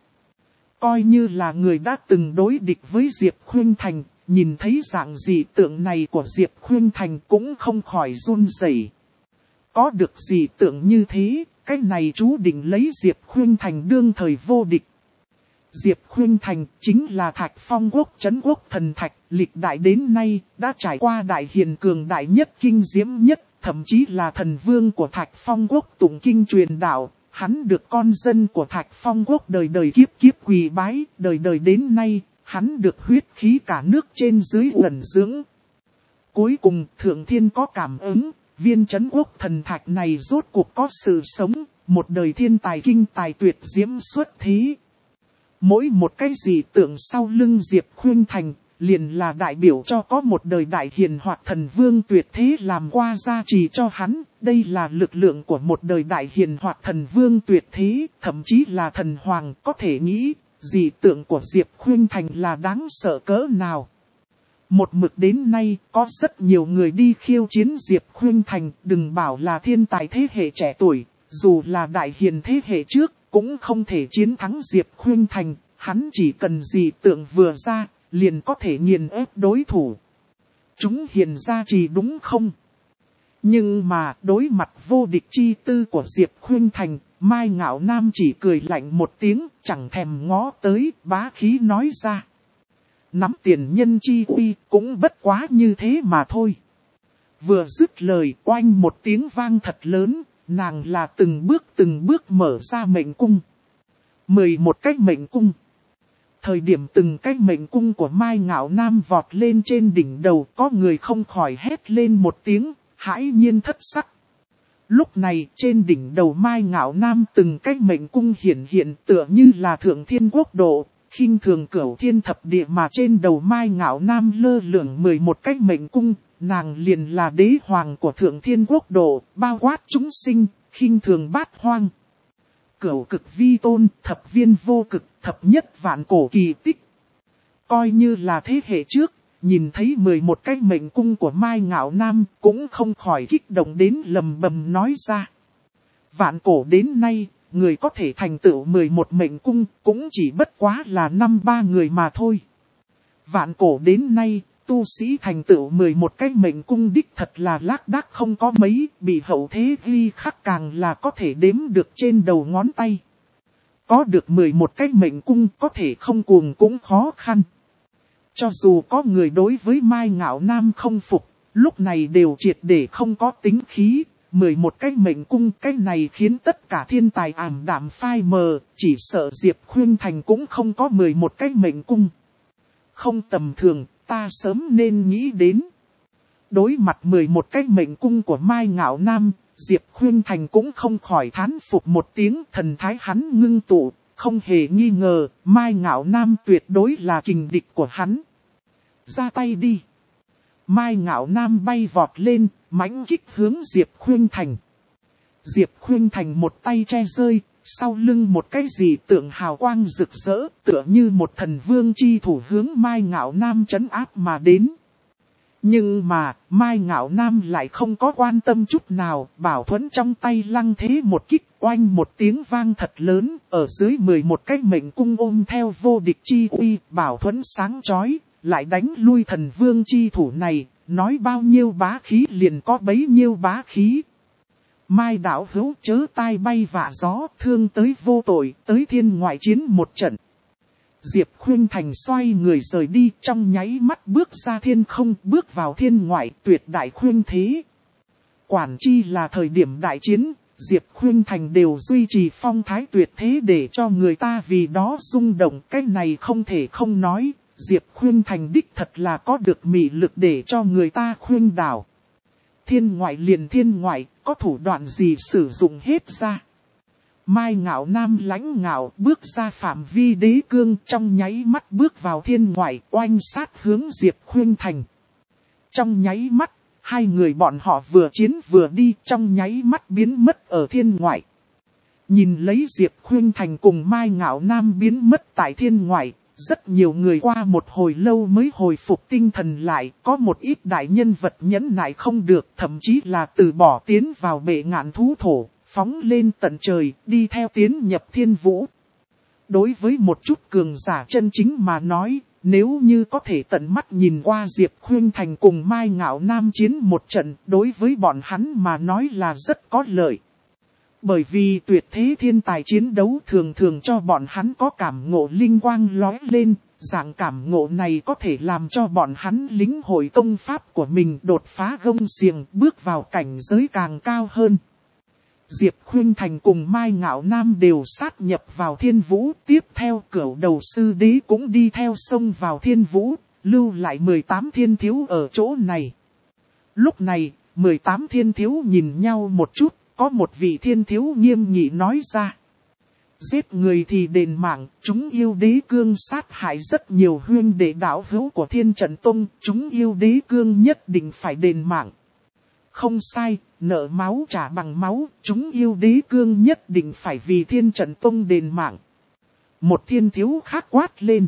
Coi như là người đã từng đối địch với Diệp Khuynh Thành, nhìn thấy dạng dị tượng này của Diệp Khuynh Thành cũng không khỏi run rẩy. Có được dị tượng như thế, cái này chú định lấy Diệp Khuynh Thành đương thời vô địch. Diệp Khuynh Thành chính là Thạch Phong quốc trấn quốc thần thạch, lịch đại đến nay đã trải qua đại hiền cường đại nhất kinh diễm nhất, thậm chí là thần vương của Thạch Phong quốc tụng kinh truyền đạo, hắn được con dân của Thạch Phong quốc đời đời kiếp kiếp quỳ bái, đời đời đến nay, hắn được huyết khí cả nước trên dưới ẩn dưỡng. Cuối cùng Thượng Thiên có cảm ứng, viên trấn quốc thần thạch này rốt cuộc có sự sống, một đời thiên tài kinh tài tuyệt diễm xuất thế. Mỗi một cái dị tượng sau lưng Diệp Khuynh Thành, liền là đại biểu cho có một đời đại hiền hoặc thần vương tuyệt thế làm qua gia trì cho hắn. Đây là lực lượng của một đời đại hiền hoặc thần vương tuyệt thế, thậm chí là thần hoàng. Có thể nghĩ, dị tượng của Diệp Khuynh Thành là đáng sợ cỡ nào. Một mực đến nay, có rất nhiều người đi khiêu chiến Diệp Khuynh Thành, đừng bảo là thiên tài thế hệ trẻ tuổi, dù là đại hiền thế hệ trước, cũng không thể chiến thắng Diệp Khuynh Thành, hắn chỉ cần dị tượng vừa ra, liền có thể nghiền ép đối thủ. Chúng hiền gia trì đúng không? Nhưng mà đối mặt vô địch chi tư của Diệp Khuynh Thành, Mai Ngạo Nam chỉ cười lạnh một tiếng, chẳng thèm ngó tới, bá khí nói ra. Nắm tiền nhân chi uy cũng bất quá như thế mà thôi. Vừa dứt lời, oanh một tiếng vang thật lớn. Nàng là từng bước mở ra mệnh cung. 11 cái mệnh cung. Thời điểm từng cái mệnh cung của Mai Ngạo Nam vọt lên trên đỉnh đầu, có người không khỏi hét lên một tiếng, hãi nhiên thất sắc. Lúc này trên đỉnh đầu Mai Ngạo Nam từng cái mệnh cung hiện tựa như là Thượng Thiên Quốc độ, khinh thường cửu thiên thập địa, mà trên đầu Mai Ngạo Nam lơ lửng 11 cái mệnh cung. Nàng liền là đế hoàng của Thượng Thiên Quốc độ, bao quát chúng sinh, khinh thường bát hoang. Cửu cực vi tôn, thập viên vô cực, thập nhất vạn cổ kỳ tích. Coi như là thế hệ trước, nhìn thấy 11 cái mệnh cung của Mai Ngạo Nam, cũng không khỏi kích động đến lầm bầm nói ra. Vạn cổ đến nay, người có thể thành tựu 11 mệnh cung, cũng chỉ bất quá là 5-3 người mà thôi. Vạn cổ đến nay, tu sĩ thành tựu 11 cái mệnh cung đích thật là lác đác không có mấy, bị hậu thế ghi khắc càng là có thể đếm được trên đầu ngón tay. Có được 11 cái mệnh cung có thể không cuồng cũng khó khăn. Cho dù có người đối với Mai Ngạo Nam không phục, lúc này đều triệt để không có tính khí. 11 cái mệnh cung, cái này khiến tất cả thiên tài ảm đạm phai mờ, chỉ sợ Diệp Khuynh Thành cũng không có 11 cái mệnh cung. Không tầm thường, ta sớm nên nghĩ đến. Đối mặt 11 cái mệnh cung của Mai Ngạo Nam, Diệp Khuynh Thành cũng không khỏi thán phục một tiếng, thần thái hắn ngưng tụ, không hề nghi ngờ, Mai Ngạo Nam tuyệt đối là kình địch của hắn. Ra tay đi. Mai Ngạo Nam bay vọt lên, mãnh kích hướng Diệp Khuynh Thành. Diệp Khuynh Thành một tay che rơi, sau lưng một cái gì tượng hào quang rực rỡ, tựa như một thần vương chi thủ hướng Mai Ngạo Nam trấn áp mà đến. Nhưng mà, Mai Ngạo Nam lại không có quan tâm chút nào, bảo thuẫn trong tay lăng thế một kích, oanh một tiếng vang thật lớn, ở dưới 11 cái mệnh cung ôm theo vô địch chi uy, bảo thuẫn sáng chói, lại đánh lui thần vương chi thủ này, nói bao nhiêu bá khí liền có bấy nhiêu bá khí. Mai đạo hữu chớ tai bay vạ gió, thương tới vô tội, tới thiên ngoại chiến một trận. Diệp Khuynh Thành xoay người rời đi, trong nháy mắt bước ra thiên không, bước vào thiên ngoại, tuyệt đại khuynh thế. Quản chi là thời điểm đại chiến, Diệp Khuynh Thành đều duy trì phong thái tuyệt thế để cho người ta vì đó rung động. Cái này không thể không nói, Diệp Khuynh Thành đích thật là có được mị lực để cho người ta khuynh đảo. Thiên ngoại liền thiên ngoại, có thủ đoạn gì sử dụng hết ra. Mai Ngạo Nam lãnh ngạo bước ra phạm vi đế cương, trong nháy mắt bước vào thiên ngoại, oanh sát hướng Diệp Khuynh Thành. Trong nháy mắt, hai người bọn họ vừa chiến vừa đi, trong nháy mắt biến mất ở thiên ngoại. Nhìn lấy Diệp Khuynh Thành cùng Mai Ngạo Nam biến mất tại thiên ngoại, rất nhiều người qua một hồi lâu mới hồi phục tinh thần lại, có một ít đại nhân vật nhẫn nại không được, thậm chí là từ bỏ tiến vào bệ ngạn thú thổ, phóng lên tận trời, đi theo tiến nhập thiên vũ. Đối với một chút cường giả chân chính mà nói, nếu như có thể tận mắt nhìn qua Diệp Khuynh Thành cùng Mai Ngạo Nam chiến một trận, đối với bọn hắn mà nói là rất có lợi. Bởi vì tuyệt thế thiên tài chiến đấu thường thường cho bọn hắn có cảm ngộ linh quang lóe lên, dạng cảm ngộ này có thể làm cho bọn hắn lĩnh hội công pháp của mình đột phá gông xiềng, bước vào cảnh giới càng cao hơn. Diệp Khuynh Thành cùng Mai Ngạo Nam đều sát nhập vào thiên vũ, tiếp theo Cửu Đầu Sư Đế cũng đi theo xông vào thiên vũ, lưu lại 18 thiên thiếu ở chỗ này. Lúc này, 18 thiên thiếu nhìn nhau một chút, có một vị thiên thiếu nghiêm nghị nói ra. Giết người thì đền mạng, chúng yêu đế cương sát hại rất nhiều huynh đệ đạo hữu của Thiên Trận Tông, chúng yêu đế cương nhất định phải đền mạng. Không sai, nợ máu trả bằng máu, chúng yêu đế cương nhất định phải vì Thiên Trận Tông đền mạng. Một thiên thiếu khác quát lên.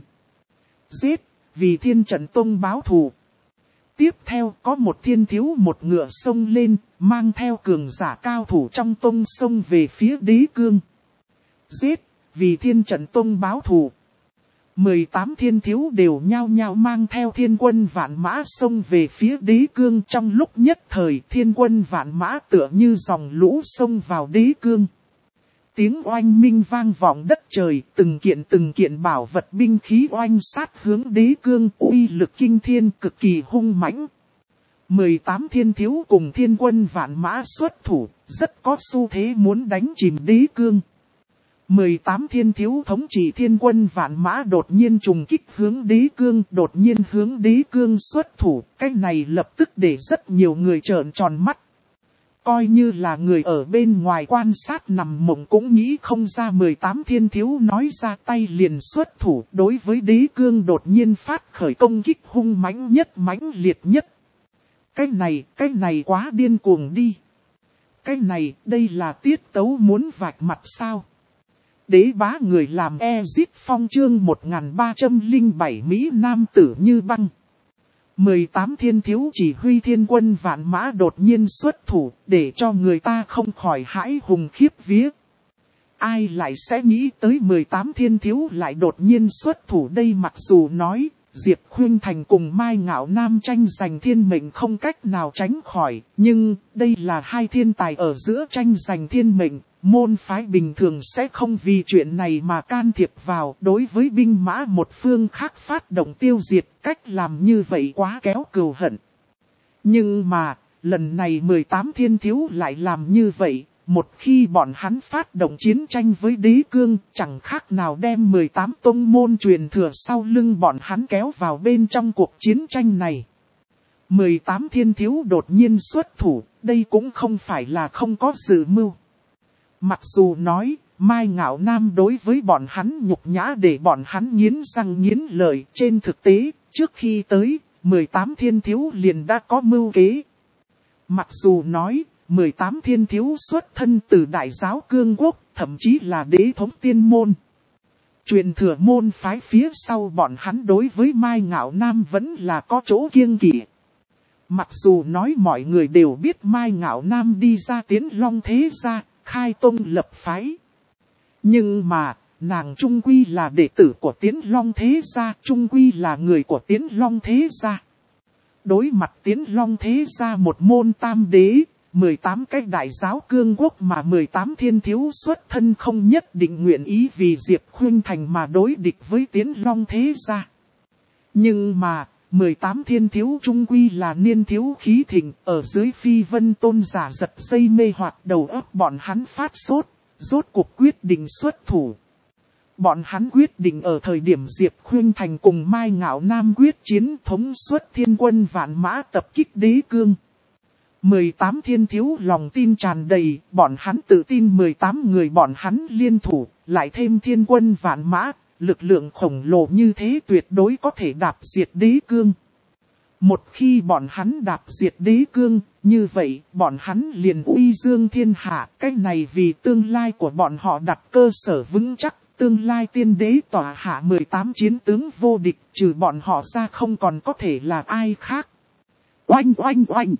Giết, vì Thiên Trận Tông báo thù. Tiếp theo có một thiên thiếu một ngựa xông lên, mang theo cường giả cao thủ trong tông xông về phía đế cương. Giết, vì Thiên Trận Tông báo thù. 18 thiên thiếu đều nhao nhao mang theo thiên quân vạn mã xông về phía đế cương, trong lúc nhất thời thiên quân vạn mã tựa như dòng lũ xông vào đế cương. Tiếng oanh minh vang vọng đất trời, từng kiện bảo vật binh khí oanh sát hướng đế cương, uy lực kinh thiên cực kỳ hung mãnh. 18 thiên thiếu cùng thiên quân vạn mã xuất thủ, rất có xu thế muốn đánh chìm đế cương. 18 thiên thiếu thống trị thiên quân vạn mã đột nhiên trùng kích hướng đế cương, đột nhiên hướng đế cương xuất thủ, cái này lập tức để rất nhiều người trợn tròn mắt. Coi như là người ở bên ngoài quan sát nằm mộng cũng nghĩ không ra 18 thiên thiếu nói ra tay liền xuất thủ, đối với đế cương đột nhiên phát khởi công kích hung mãnh nhất mãnh liệt nhất. Cái này quá điên cuồng đi. Cái này, đây là tiết tấu muốn vạch mặt sao? Đế bá người làm Ezit Phong chương 1307 Mỹ Nam tử như băng. 18 thiên thiếu chỉ huy thiên quân vạn mã đột nhiên xuất thủ, để cho người ta không khỏi hãi hùng khiếp vía. Ai lại sẽ nghĩ tới 18 thiên thiếu lại đột nhiên xuất thủ đây, mặc dù nói, Diệp Khuynh Thành cùng Mai Ngạo Nam tranh giành thiên mệnh không cách nào tránh khỏi, nhưng đây là hai thiên tài ở giữa tranh giành thiên mệnh, môn phái bình thường sẽ không vì chuyện này mà can thiệp vào. Đối với binh mã một phương khác phát động tiêu diệt, cách làm như vậy quá kéo cừu hận. Nhưng mà, lần này 18 thiên thiếu lại làm như vậy. Một khi bọn hắn phát động chiến tranh với đế cương, chẳng khác nào đem 18 tông môn truyền thừa sau lưng bọn hắn kéo vào bên trong cuộc chiến tranh này. 18 thiên thiếu đột nhiên xuất thủ, đây cũng không phải là không có dự mưu. Mặc dù nói, Mai Ngạo Nam đối với bọn hắn nhục nhã để bọn hắn nghiến răng nghiến lợi, trên thực tế, trước khi tới, 18 thiên thiếu liền đã có mưu kế. Mặc dù nói, 18 thiên thiếu xuất thân từ đại giáo cương quốc, thậm chí là đế thống tiên môn. Truyền thừa môn phái phía sau bọn hắn đối với Mai Ngạo Nam vẫn là có chỗ kiêng kỵ. Mặc dù nói mọi người đều biết Mai Ngạo Nam đi ra Tiến Long thế gia, khai tông lập phái. Nhưng mà, nàng trung quy là đệ tử của Tiến Long thế gia, trung quy là người của Tiến Long thế gia. Đối mặt Tiến Long thế gia một môn tam đế, 18 cái đại giáo cương quốc mà 18 thiên thiếu xuất thân không nhất định nguyện ý vì Diệp Khuynh Thành mà đối địch với Tiến Long thế gia. Nhưng mà, 18 thiên thiếu trung quy là niên thiếu khí thịnh, ở dưới phi vân tôn giả giật dây mê hoặc đầu óc bọn hắn phát sốt, rốt cuộc quyết định xuất thủ. Bọn hắn quyết định ở thời điểm Diệp Khuynh Thành cùng Mai Ngạo Nam quyết chiến thống suất thiên quân vạn mã tập kích đế cương. 18 thiên thiếu lòng tin tràn đầy, bọn hắn tự tin 18 người bọn hắn liên thủ, lại thêm thiên quân vạn mã, lực lượng khổng lồ như thế tuyệt đối có thể đạp diệt đế cương. Một khi bọn hắn đạp diệt đế cương, như vậy bọn hắn liền uy dương thiên hạ, cái này vì tương lai của bọn họ đặt cơ sở vững chắc, tương lai tiên đế tỏa hạ 18 chiến tướng vô địch, trừ bọn họ ra không còn có thể là ai khác. Oanh oanh oanh!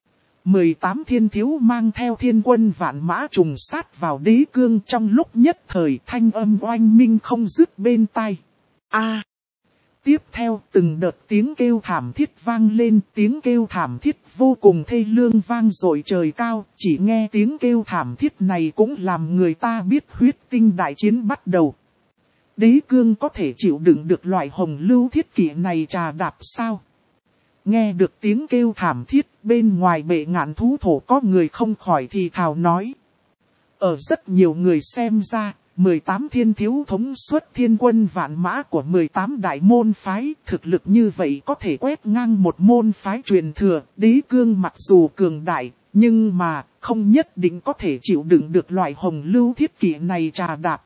18 thiên thiếu mang theo thiên quân vạn mã trùng sát vào đế cương, trong lúc nhất thời thanh âm oanh minh không dứt bên tai. Tiếp theo từng đợt tiếng kêu thảm thiết vang lên, tiếng kêu thảm thiết vô cùng thê lương vang dội trời cao, chỉ nghe tiếng kêu thảm thiết này cũng làm người ta biết huyết tinh đại chiến bắt đầu. Đế cương có thể chịu đựng được loại hồng lưu thiết kỷ này trà đạp sao? Nghe được tiếng kêu thảm thiết, bên ngoài bệ ngạn thú thổ có người không khỏi thì thào nói. Ở rất nhiều người xem ra, 18 thiên thiếu thống suất thiên quân vạn mã của 18 đại môn phái, thực lực như vậy có thể quét ngang một môn phái truyền thừa. Đế cương mặc dù cường đại, nhưng mà không nhất định có thể chịu đựng được loại hồng lưu thiết kỷ này trà đạp.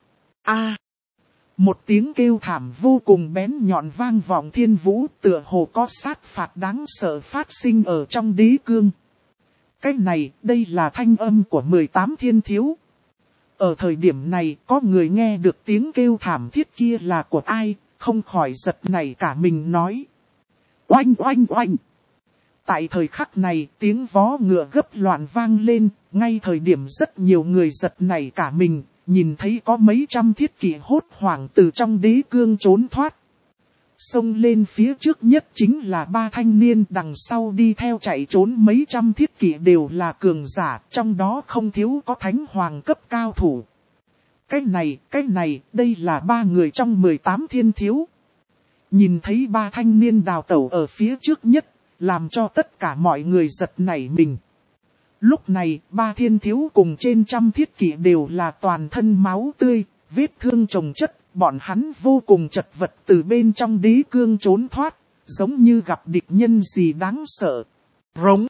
Một tiếng kêu thảm vô cùng bén nhọn vang vọng thiên vũ, tựa hồ có sát phạt đáng sợ phát sinh ở trong đế cương. Cái này, đây là thanh âm của 18 thiên thiếu. Ở thời điểm này, có người nghe được tiếng kêu thảm thiết kia là của ai, không khỏi giật nảy cả mình nói. Oanh oanh oanh! Tại thời khắc này, tiếng vó ngựa gấp loạn vang lên, ngay thời điểm rất nhiều người giật nảy cả mình. Nhìn thấy có mấy trăm thiết kỵ hốt hoảng từ trong đế cương trốn thoát. Xông lên phía trước nhất chính là 3 thanh niên, đằng sau đi theo chạy trốn mấy trăm thiết kỵ đều là cường giả, trong đó không thiếu có thánh hoàng cấp cao thủ. Cái này, đây là 3 người trong 18 thiên thiếu. Nhìn thấy 3 thanh niên đào tẩu ở phía trước nhất, làm cho tất cả mọi người giật nảy mình. Lúc này, 3 thiên thiếu cùng trên trăm thiết kỵ đều là toàn thân máu tươi, vết thương chồng chất, bọn hắn vô cùng chật vật từ bên trong đế cương trốn thoát, giống như gặp địch nhân gì đáng sợ. Rống!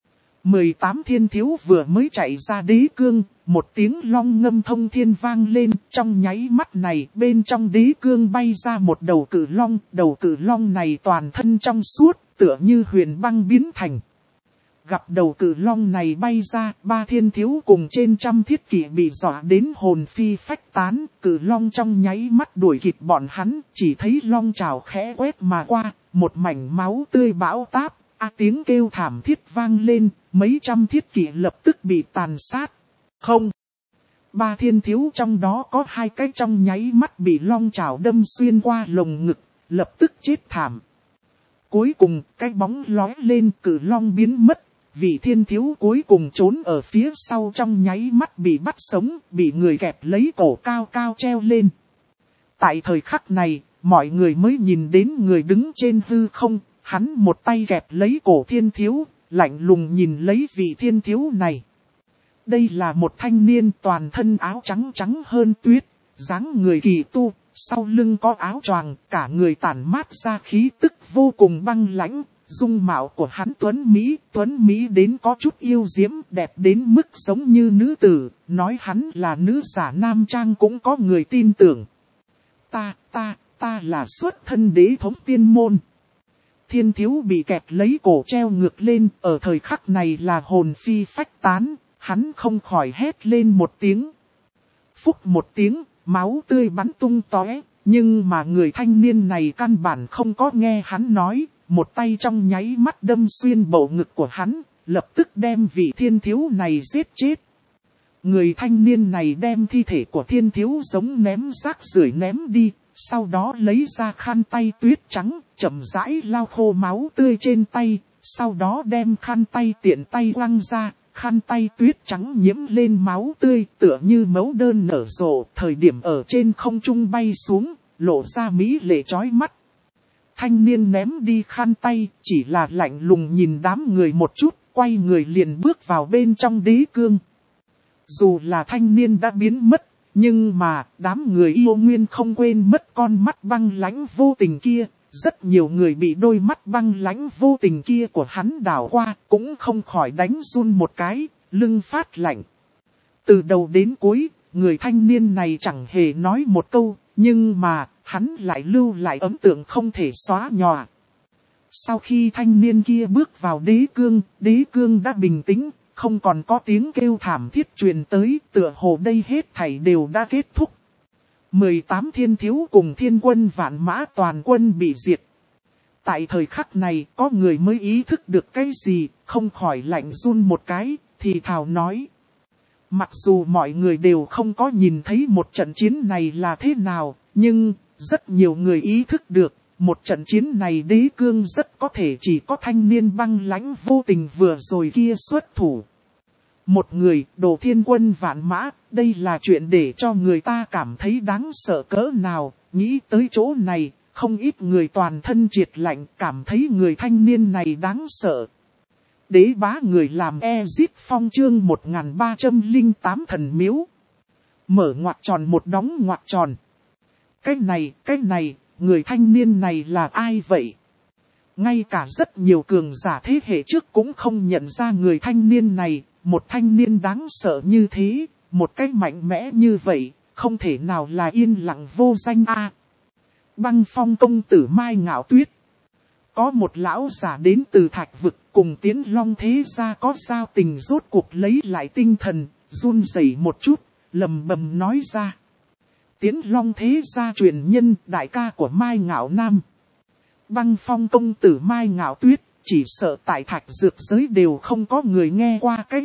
18 thiên thiếu vừa mới chạy ra đế cương, một tiếng long ngâm thông thiên vang lên, trong nháy mắt này bên trong đế cương bay ra một đầu cự long này toàn thân trong suốt, tựa như huyền băng biến thành. Gặp đầu cự long này bay ra, 3 thiên thiếu cùng trên trăm thiết kỵ bị dọa đến hồn phi phách tán, cự long trong nháy mắt đuổi kịp bọn hắn, chỉ thấy long trào khẽ quét mà qua, một mảnh máu tươi bão táp, tiếng kêu thảm thiết vang lên, mấy trăm thiết kỵ lập tức bị tàn sát. Không! 3 thiên thiếu trong đó có 2 cái trong nháy mắt bị long trào đâm xuyên qua lồng ngực, lập tức chết thảm. Cuối cùng, cái bóng lói lên, cự long biến mất. Vị thiên thiếu cuối cùng trốn ở phía sau, trong nháy mắt bị bắt sống, bị người kẹp lấy cổ cao cao treo lên. Tại thời khắc này, mọi người mới nhìn đến người đứng trên hư không, hắn một tay kẹp lấy cổ thiên thiếu, lạnh lùng nhìn lấy vị thiên thiếu này. Đây là một thanh niên toàn thân áo trắng trắng hơn tuyết, dáng người kỳ tu, sau lưng có áo choàng, cả người tản mát ra khí tức vô cùng băng lãnh. Dung mạo của hắn tuấn Mỹ đến có chút yêu diễm, đẹp đến mức giống như nữ tử, nói hắn là nữ giả nam trang cũng có người tin tưởng. Ta là xuất thân đế thống tiên môn. Thiên thiếu bị kẹt lấy cổ treo ngược lên, ở thời khắc này là hồn phi phách tán, hắn không khỏi hét lên một tiếng. Phúc một tiếng, máu tươi bắn tung tóe, nhưng mà người thanh niên này căn bản không có nghe hắn nói, một tay trong nháy mắt đâm xuyên bầu ngực của hắn, lập tức đem vị thiên thiếu này giết chết. Người thanh niên này đem thi thể của thiên thiếu giống ném rác rưởi ném đi, sau đó lấy ra khăn tay tuyết trắng, chậm rãi lau khô máu tươi trên tay, sau đó đem khăn tay tiện tay quăng ra, khăn tay tuyết trắng nhiễm lên máu tươi tựa như mẫu đơn nở rộ, thời điểm ở trên không trung bay xuống, lộ ra mỹ lệ chói mắt. Thanh niên ném đi khăn tay, chỉ là lạnh lùng nhìn đám người một chút, quay người liền bước vào bên trong đế cương. Dù là thanh niên đã biến mất, nhưng mà đám người yêu nguyên không quên mất con mắt băng lãnh vô tình kia. Rất nhiều người bị đôi mắt băng lãnh vô tình kia của hắn đảo qua, cũng không khỏi đánh run một cái, lưng phát lạnh. Từ đầu đến cuối, người thanh niên này chẳng hề nói một câu, nhưng mà hắn lại lưu lại ấn tượng không thể xóa nhòa. Sau khi thanh niên kia bước vào đế cương đã bình tĩnh, không còn có tiếng kêu thảm thiết truyền tới, tựa hồ đây hết thảy đều đã kết thúc. 18 thiên thiếu cùng thiên quân vạn mã toàn quân bị diệt. Tại thời khắc này, có người mới ý thức được cái gì, không khỏi lạnh run một cái, thì thào nói. Mặc dù mọi người đều không có nhìn thấy một trận chiến này là thế nào, nhưng rất nhiều người ý thức được, một trận chiến này đế cương rất có thể chỉ có thanh niên băng lãnh vô tình vừa rồi kia xuất thủ. Một người, đồ thiên quân vạn mã, đây là chuyện để cho người ta cảm thấy đáng sợ cỡ nào, nghĩ tới chỗ này, không ít người toàn thân triệt lạnh cảm thấy người thanh niên này đáng sợ. Đế bá người làm Ezip Phong chương 1308 thần miếu. Mở ngoặc tròn một đóng ngoặc tròn. Cái này, người thanh niên này là ai vậy? Ngay cả rất nhiều cường giả thế hệ trước cũng không nhận ra người thanh niên này, một thanh niên đáng sợ như thế, một cái mạnh mẽ như vậy, không thể nào là yên lặng vô danh a. Băng Phong công tử Mai Ngạo Tuyết. Có một lão giả đến từ Thạch Vực cùng Tiến Long thế gia có giao tình, rốt cuộc lấy lại tinh thần, run rẩy một chút, lầm bầm nói ra. Tiến Long thế gia truyền nhân, đại ca của Mai Ngạo Nam. Băng Phong công tử Mai Ngạo Tuyết, chỉ sợ tại Thạch Dược giới đều không có người nghe qua cái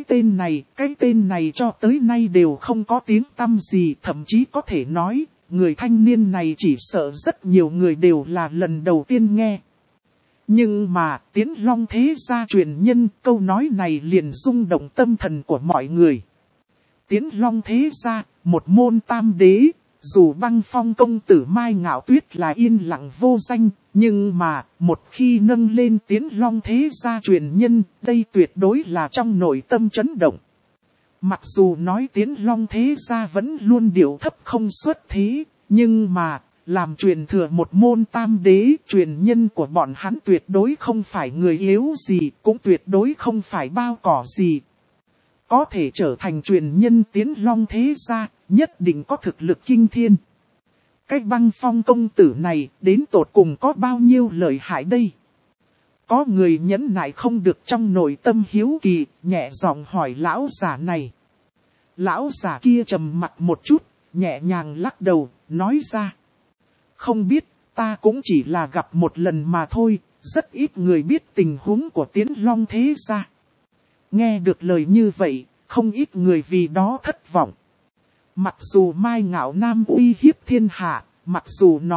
tên này cho tới nay đều không có tiếng tăm gì, thậm chí có thể nói, người thanh niên này chỉ sợ rất nhiều người đều là lần đầu tiên nghe. Nhưng mà, Tiến Long thế gia truyền nhân, câu nói này liền rung động tâm thần của mọi người. Tiến Long thế gia, một môn tam đế, dù Băng Phong công tử Mai Ngạo Tuyết là yên lặng vô danh, nhưng mà, một khi nâng lên Tiến Long thế gia truyền nhân, đây tuyệt đối là trong nội tâm chấn động. Mặc dù nói Tiến Long thế gia vẫn luôn điệu thấp không xuất thế, nhưng mà, làm truyền thừa một môn tam đế, truyền nhân của bọn hắn tuyệt đối không phải người yếu gì, cũng tuyệt đối không phải bao cỏ gì. Có thể trở thành truyền nhân Tiến Long thế gia, nhất định có thực lực kinh thiên. Cái Băng Phong công tử này, đến tột cùng có bao nhiêu lợi hại đây? Có người nhẫn nại không được trong nội tâm hiếu kỳ, nhẹ giọng hỏi lão giả này. Lão giả kia trầm mặt một chút, nhẹ nhàng lắc đầu, nói ra. Không biết, ta cũng chỉ là gặp một lần mà thôi, rất ít người biết tình huống của Tiến Long thế gia. Nghe được lời như vậy, không ít người vì đó thất vọng. Mặc dù Mai Ngạo Nam uy hiếp thiên hạ, mặc dù nói,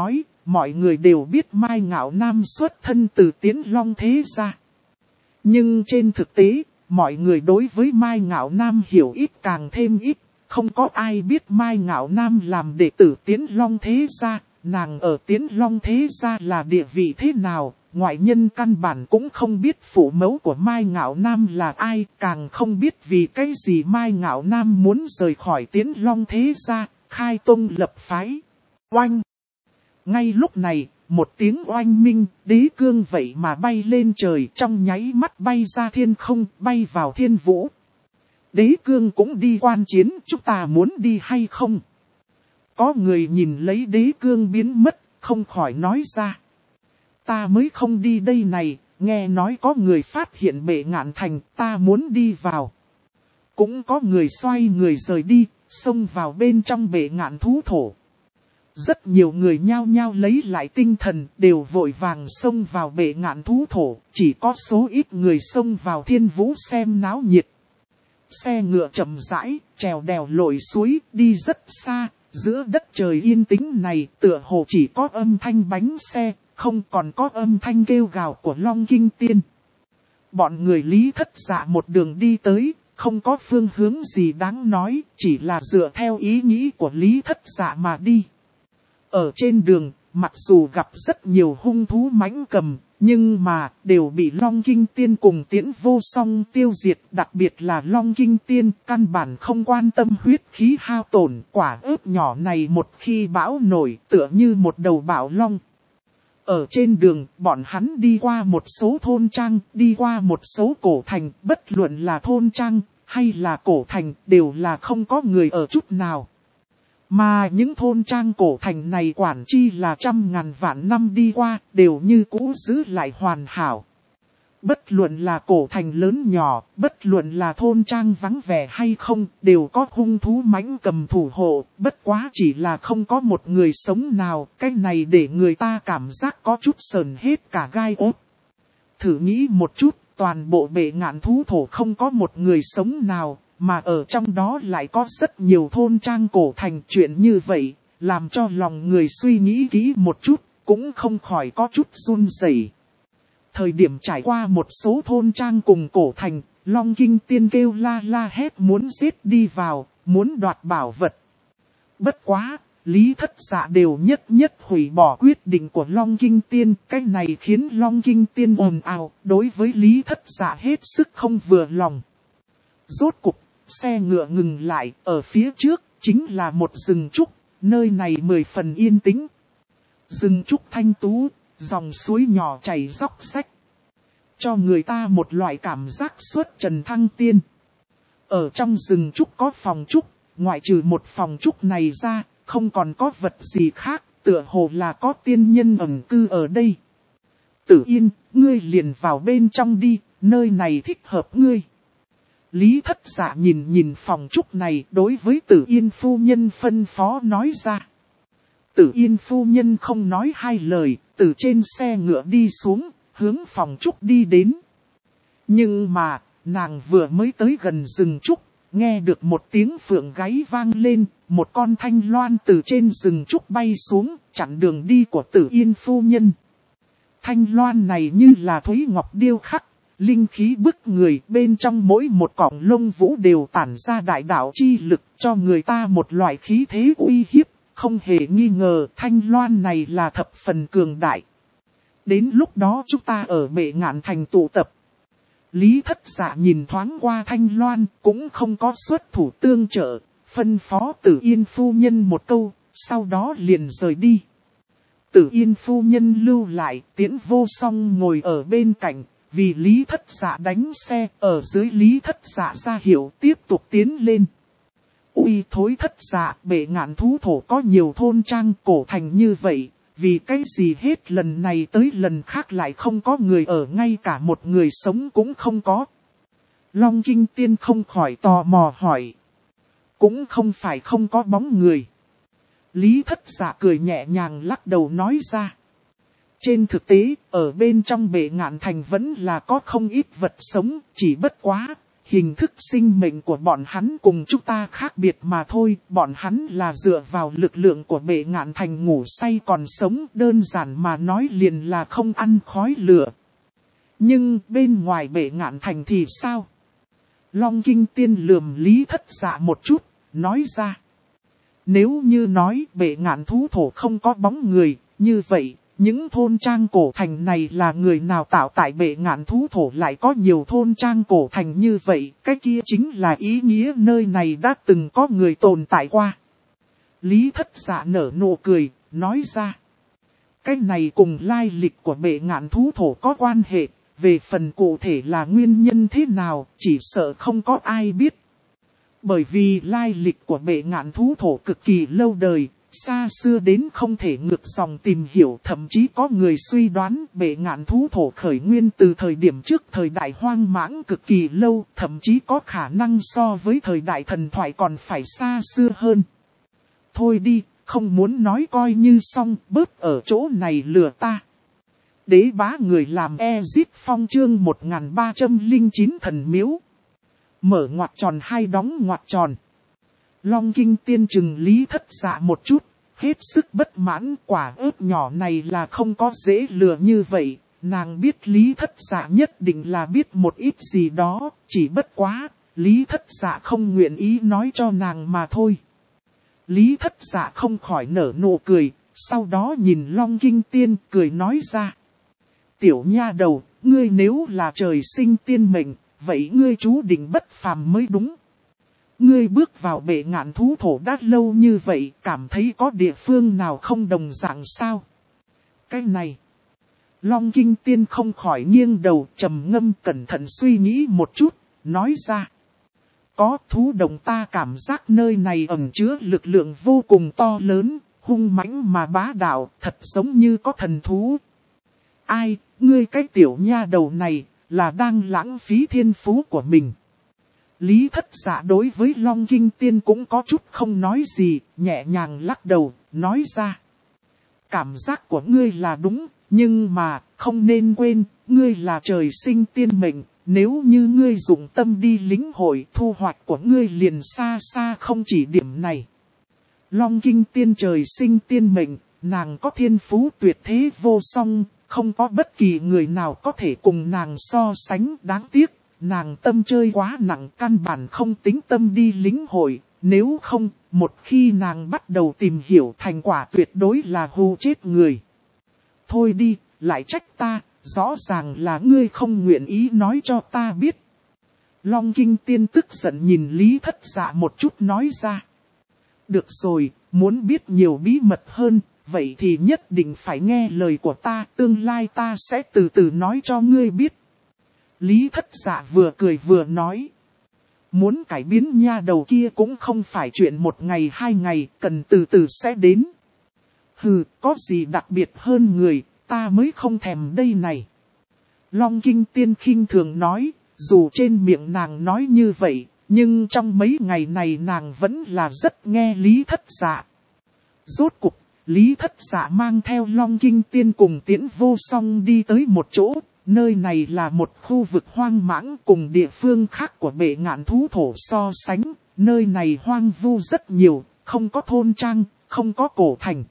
mọi người đều biết Mai Ngạo Nam xuất thân từ Tiến Long thế gia. Nhưng trên thực tế, mọi người đối với Mai Ngạo Nam hiểu ít càng thêm ít, không có ai biết Mai Ngạo Nam làm đệ tử Tiến Long thế gia, nàng ở Tiến Long thế gia là địa vị thế nào, ngoại nhân căn bản cũng không biết phụ mẫu của Mai Ngạo Nam là ai, càng không biết vì cái gì Mai Ngạo Nam muốn rời khỏi Tiến Long thế gia, khai tông lập phái. Oanh! Ngay lúc này, một tiếng oanh minh, đế cương vậy mà bay lên trời, trong nháy mắt bay ra thiên không, bay vào thiên vũ. Đế cương cũng đi quan chiến, chúng ta muốn đi hay không? Có người nhìn lấy đế cương biến mất, không khỏi nói ra. Ta mới không đi đây này, nghe nói có người phát hiện Bệ Ngạn Thành, ta muốn đi vào. Cũng có người xoay người rời đi, xông vào bên trong Bệ Ngạn thú thổ. Rất nhiều người nhao nhao lấy lại tinh thần, đều vội vàng xông vào Bệ Ngạn thú thổ, chỉ có số ít người xông vào thiên vũ xem náo nhiệt. Xe ngựa chậm rãi, trèo đèo lội suối, đi rất xa, giữa đất trời yên tĩnh này tựa hồ chỉ có âm thanh bánh xe, không còn có âm thanh kêu gào của Long Kinh Tiên. Bọn người Lý Thất Dạ một đường đi tới, không có phương hướng gì đáng nói, chỉ là dựa theo ý nghĩ của Lý Thất Dạ mà đi. Ở trên đường, mặc dù gặp rất nhiều hung thú mãnh cầm, nhưng mà đều bị Long Kinh Tiên cùng Tiễn Vô Song tiêu diệt, đặc biệt là Long Kinh Tiên căn bản không quan tâm huyết khí hao tổn, quả ớt nhỏ này một khi bão nổi tựa như một đầu bão long. Ở trên đường, bọn hắn đi qua một số thôn trang, đi qua một số cổ thành, bất luận là thôn trang hay là cổ thành đều là không có người ở chút nào. Mà những thôn trang cổ thành này quản chi là trăm ngàn vạn năm đi qua, đều như cũ giữ lại hoàn hảo. Bất luận là cổ thành lớn nhỏ, bất luận là thôn trang vắng vẻ hay không, đều có hung thú mãnh cầm thủ hộ, bất quá chỉ là không có một người sống nào, cái này để người ta cảm giác có chút sờn hết cả gai ốt. Thử nghĩ một chút, toàn bộ Bệ Ngạn thú thổ không có một người sống nào, mà ở trong đó lại có rất nhiều thôn trang cổ thành, chuyện như vậy, làm cho lòng người suy nghĩ kỹ một chút, cũng không khỏi có chút run rẩy. Thời điểm trải qua một số thôn trang cùng cổ thành, Long Kinh Tiên kêu la la hét muốn giết đi vào, muốn đoạt bảo vật. Bất quá, Lý Thất Dạ đều nhất hủy bỏ quyết định của Long Kinh Tiên, cái này khiến Long Kinh Tiên ồn ào, đối với Lý Thất Dạ hết sức không vừa lòng. Rốt cục, xe ngựa ngừng lại, ở phía trước, chính là một rừng trúc, nơi này 10 phần yên tĩnh. Rừng trúc thanh tú, dòng suối nhỏ chảy róc rách, cho người ta một loại cảm giác xuất trần thăng tiên. Ở trong rừng trúc có phòng trúc, ngoại trừ một phòng trúc này ra, không còn có vật gì khác, tựa hồ là có tiên nhân ẩn cư ở đây. Tử Yên, ngươi liền vào bên trong đi, nơi này thích hợp ngươi. Lý Thất Dạ nhìn phòng trúc này, đối với Tử Yên phu nhân phân phó nói ra. Tử Yên phu nhân không nói hai lời, từ trên xe ngựa đi xuống, hướng phòng trúc đi đến. Nhưng mà, nàng vừa mới tới gần rừng trúc, nghe được một tiếng phượng gáy vang lên, một con thanh loan từ trên rừng trúc bay xuống, chặn đường đi của Tử Yên phu nhân. Thanh loan này như là thúy ngọc điêu khắc, linh khí bức người, bên trong mỗi một cọng lông vũ đều tản ra đại đạo chi lực, cho người ta một loại khí thế uy hiếp. Không hề nghi ngờ thanh loan này là thập phần cường đại. Đến lúc đó chúng ta ở Bệ Ngạn Thành tụ tập. Lý Thất Dạ nhìn thoáng qua thanh loan, cũng không có xuất thủ tương trợ, phân phó Tử Yên phu nhân một câu, sau đó liền rời đi. Tử Yên phu nhân lưu lại, Tiễn Vô Song ngồi ở bên cạnh, vì Lý Thất Dạ đánh xe, ở dưới Lý Thất Dạ ra hiệu tiếp tục tiến lên. Ui thối Thất Dạ, Bệ Ngạn thú thổ có nhiều thôn trang cổ thành như vậy, vì cái gì hết lần này tới lần khác lại không có người ở, ngay cả một người sống cũng không có. Long Kinh Tiên không khỏi tò mò hỏi. Cũng không phải không có bóng người. Lý Thất Dạ cười nhẹ nhàng lắc đầu nói ra. Trên thực tế, ở bên trong Bệ Ngạn Thành vẫn là có không ít vật sống, chỉ bất quá. hình thức sinh mệnh của bọn hắn cùng chúng ta khác biệt mà thôi. Bọn hắn là dựa vào lực lượng của Bệ Ngạn Thành ngủ say còn sống, đơn giản mà nói liền là không ăn khói lửa. Nhưng bên ngoài Bệ Ngạn Thành thì sao? Long Kinh Tiên lườm Lý Thất Dạ một chút, nói ra. Nếu như nói Bệ Ngạn thú thổ không có bóng người, như vậy, những thôn trang cổ thành này là người nào tạo tại Bệ Ngạn thú thổ lại có nhiều thôn trang cổ thành như vậy, cái kia chính là ý nghĩa nơi này đã từng có người tồn tại qua. Lý Thất Dạ nở nụ cười, nói ra. Cái này cùng lai lịch của Bệ Ngạn thú thổ có quan hệ, về phần cụ thể là nguyên nhân thế nào, chỉ sợ không có ai biết. Bởi vì lai lịch của Bệ Ngạn thú thổ cực kỳ lâu đời, xa xưa đến không thể ngược dòng tìm hiểu, thậm chí có người suy đoán Bệ Ngạn thú thổ khởi nguyên từ thời điểm trước thời đại hoang mãng cực kỳ lâu, thậm chí có khả năng so với thời đại thần thoại còn phải xa xưa hơn. Thôi đi, không muốn nói coi như xong, bớt ở chỗ này lừa ta. Đế bá người làm Ezip Phong chương 1309 thần miếu. Mở ngoặc tròn hai đóng ngoặc tròn. Long Kinh Tiên chừng Lý Thất Dạ một chút, hết sức bất mãn. Quả ớt nhỏ này là không có dễ lừa như vậy. Nàng biết Lý Thất Dạ nhất định là biết một ít gì đó, chỉ bất quá, Lý Thất Dạ không nguyện ý nói cho nàng mà thôi. Lý Thất Dạ không khỏi nở nụ cười, sau đó nhìn Long Kinh Tiên cười nói ra. Tiểu nha đầu, ngươi nếu là trời sinh tiên mệnh, vậy ngươi chú định bất phàm mới đúng. Ngươi bước vào Bệ Ngạn thú thổ đã lâu như vậy, cảm thấy có địa phương nào không đồng dạng sao? Cái này, Long Kinh Tiên không khỏi nghiêng đầu trầm ngâm cẩn thận suy nghĩ một chút, nói ra. Có thú đồng ta cảm giác nơi này ẩn chứa lực lượng vô cùng to lớn, hung mãnh mà bá đạo, thật giống như có thần thú. Ai, ngươi cái tiểu nha đầu này, là đang lãng phí thiên phú của mình. Lý Thất Dạ đối với Long Kinh Tiên cũng có chút không nói gì, nhẹ nhàng lắc đầu, nói ra. Cảm giác của ngươi là đúng, nhưng mà, không nên quên, ngươi là trời sinh tiên mệnh, nếu như ngươi dụng tâm đi lĩnh hội, thu hoạch của ngươi liền xa xa không chỉ điểm này. Long Kinh Tiên trời sinh tiên mệnh, nàng có thiên phú tuyệt thế vô song, không có bất kỳ người nào có thể cùng nàng so sánh. Đáng tiếc, nàng tâm chơi quá nặng, căn bản không tính tâm đi lĩnh hội, nếu không, một khi nàng bắt đầu tìm hiểu thành quả tuyệt đối là hù chết người. Thôi đi, lại trách ta, rõ ràng là ngươi không nguyện ý nói cho ta biết. Long Kinh Tiên tức giận nhìn Lý Thất Dạ một chút nói ra. Được rồi, muốn biết nhiều bí mật hơn, vậy thì nhất định phải nghe lời của ta, tương lai ta sẽ từ từ nói cho ngươi biết. Lý Thất Dạ vừa cười vừa nói. Muốn cải biến nha đầu kia cũng không phải chuyện một ngày hai ngày, cần từ từ sẽ đến. Hừ, có gì đặc biệt hơn người, ta mới không thèm đây này. Long Kinh Tiên khinh thường nói, dù trên miệng nàng nói như vậy, nhưng trong mấy ngày này nàng vẫn là rất nghe Lý Thất Dạ. Rốt cục, Lý Thất Dạ mang theo Long Kinh Tiên cùng Tiễn Vô Song đi tới một chỗ, nơi này là một khu vực hoang mãng cùng địa phương khác của Bệ Ngạn thú thổ so sánh, nơi này hoang vu rất nhiều, không có thôn trang, không có cổ thành.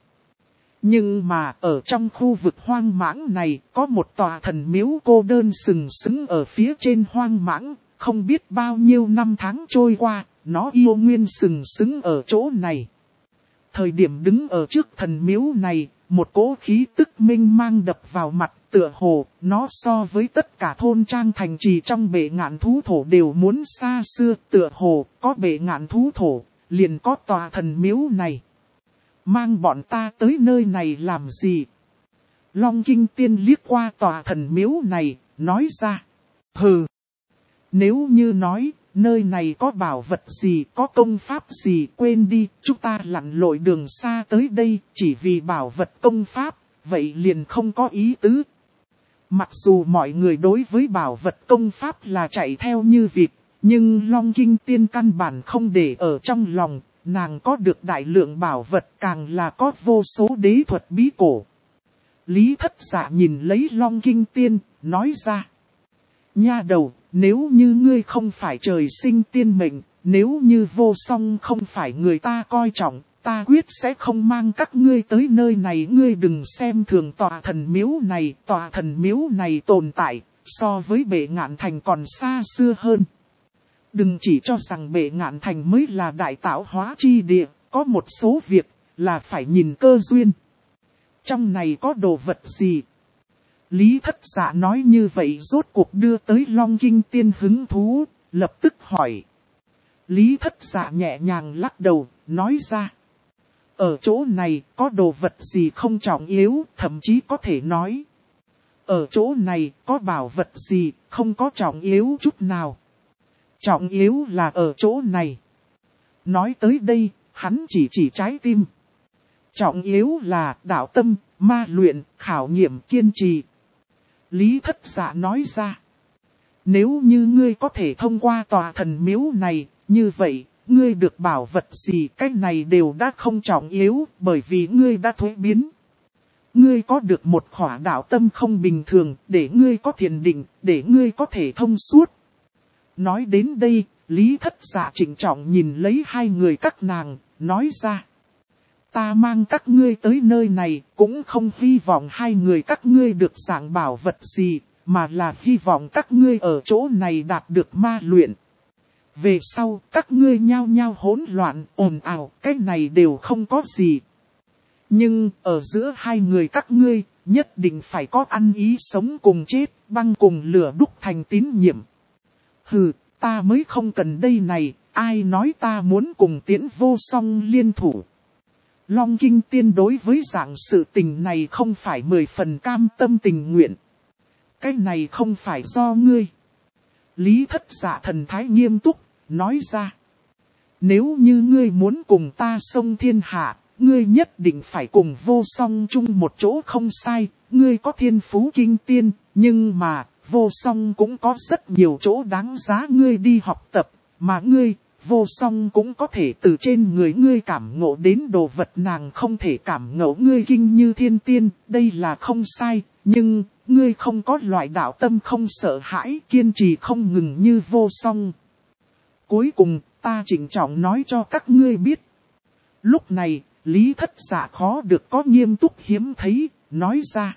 Nhưng mà ở trong khu vực hoang mãng này có một tòa thần miếu cô đơn sừng sững ở phía trên hoang mãng, không biết bao nhiêu năm tháng trôi qua, nó yêu nguyên sừng sững ở chỗ này. Thời điểm đứng ở trước thần miếu này, một cỗ khí tức minh mang đập vào mặt, tựa hồ, nó so với tất cả thôn trang thành trì trong Bệ Ngạn thú thổ đều muốn xa xưa, tựa hồ, có Bệ Ngạn thú thổ, liền có tòa thần miếu này. Mang bọn ta tới nơi này làm gì? Long Kinh Tiên liếc qua tòa thần miếu này, nói ra. Hừ! Nếu như nói, nơi này có bảo vật gì, có công pháp gì, quên đi, chúng ta lặn lội đường xa tới đây, chỉ vì bảo vật công pháp, vậy liền không có ý tứ. Mặc dù mọi người đối với bảo vật công pháp là chạy theo như vịt, nhưng Long Kinh Tiên căn bản không để ở trong lòng, nàng có được đại lượng bảo vật càng là có vô số đế thuật bí cổ. Lý Thất Dạ nhìn lấy Long Kinh Tiên, nói ra. Nha đầu, nếu như ngươi không phải trời sinh tiên mệnh, nếu như Vô Song không phải người ta coi trọng, ta quyết sẽ không mang các ngươi tới nơi này. Ngươi đừng xem thường tòa thần miếu này tồn tại, so với Bệ Ngạn Thành còn xa xưa hơn. Đừng chỉ cho rằng Bệ Ngạn Thành mới là đại tạo hóa chi địa, có một số việc là phải nhìn cơ duyên. Trong này có đồ vật gì? Lý Thất Dạ nói như vậy rốt cuộc đưa tới Long Kinh Tiên hứng thú, lập tức hỏi. Lý Thất Dạ nhẹ nhàng lắc đầu, nói ra. Ở chỗ này có đồ vật gì không trọng yếu, thậm chí có thể nói. Ở chỗ này có bảo vật gì không có trọng yếu chút nào. Trọng yếu là ở chỗ này. Nói tới đây, hắn chỉ trái tim. Trọng yếu là đạo tâm, ma luyện, khảo nghiệm kiên trì. Lý Thất Dạ nói ra. Nếu như ngươi có thể thông qua tòa thần miếu này, như vậy, ngươi được bảo vật gì cái này đều đã không trọng yếu, bởi vì ngươi đã thuế biến. Ngươi có được một khỏa đạo tâm không bình thường, để ngươi có thiền định, để ngươi có thể thông suốt. Nói đến đây, Lý Thất Dạ trịnh trọng nhìn lấy hai người các nàng, nói ra. Ta mang các ngươi tới nơi này, cũng không hy vọng hai người các ngươi được dạng bảo vật gì, mà là hy vọng các ngươi ở chỗ này đạt được ma luyện. Về sau, các ngươi nhao nhao hỗn loạn, ồn ào, cái này đều không có gì. Nhưng, ở giữa hai người các ngươi, nhất định phải có ăn ý sống cùng chết, băng cùng lửa đúc thành tín nhiệm. Hừ, ta mới không cần đây này, ai nói ta muốn cùng Tiễn Vô Song liên thủ. Long Kinh Tiên đối với dạng sự tình này không phải 10 phần cam tâm tình nguyện. Cái này không phải do ngươi. Lý Thất Dạ thần thái nghiêm túc, nói ra. Nếu như ngươi muốn cùng ta xông thiên hạ, ngươi nhất định phải cùng Vô Song chung một chỗ không sai. Ngươi có thiên phú kinh tiên, nhưng mà Vô Song cũng có rất nhiều chỗ đáng giá ngươi đi học tập. Mà ngươi, Vô Song cũng có thể từ trên người ngươi cảm ngộ đến đồ vật nàng không thể cảm ngộ ngươi kinh như thiên tiên. Đây là không sai, nhưng ngươi không có loại đạo tâm không sợ hãi, kiên trì không ngừng như Vô Song. Cuối cùng, ta chỉnh trọng nói cho các ngươi biết. Lúc này, Lý Thất Dạ khó được có nghiêm túc hiếm thấy, nói ra.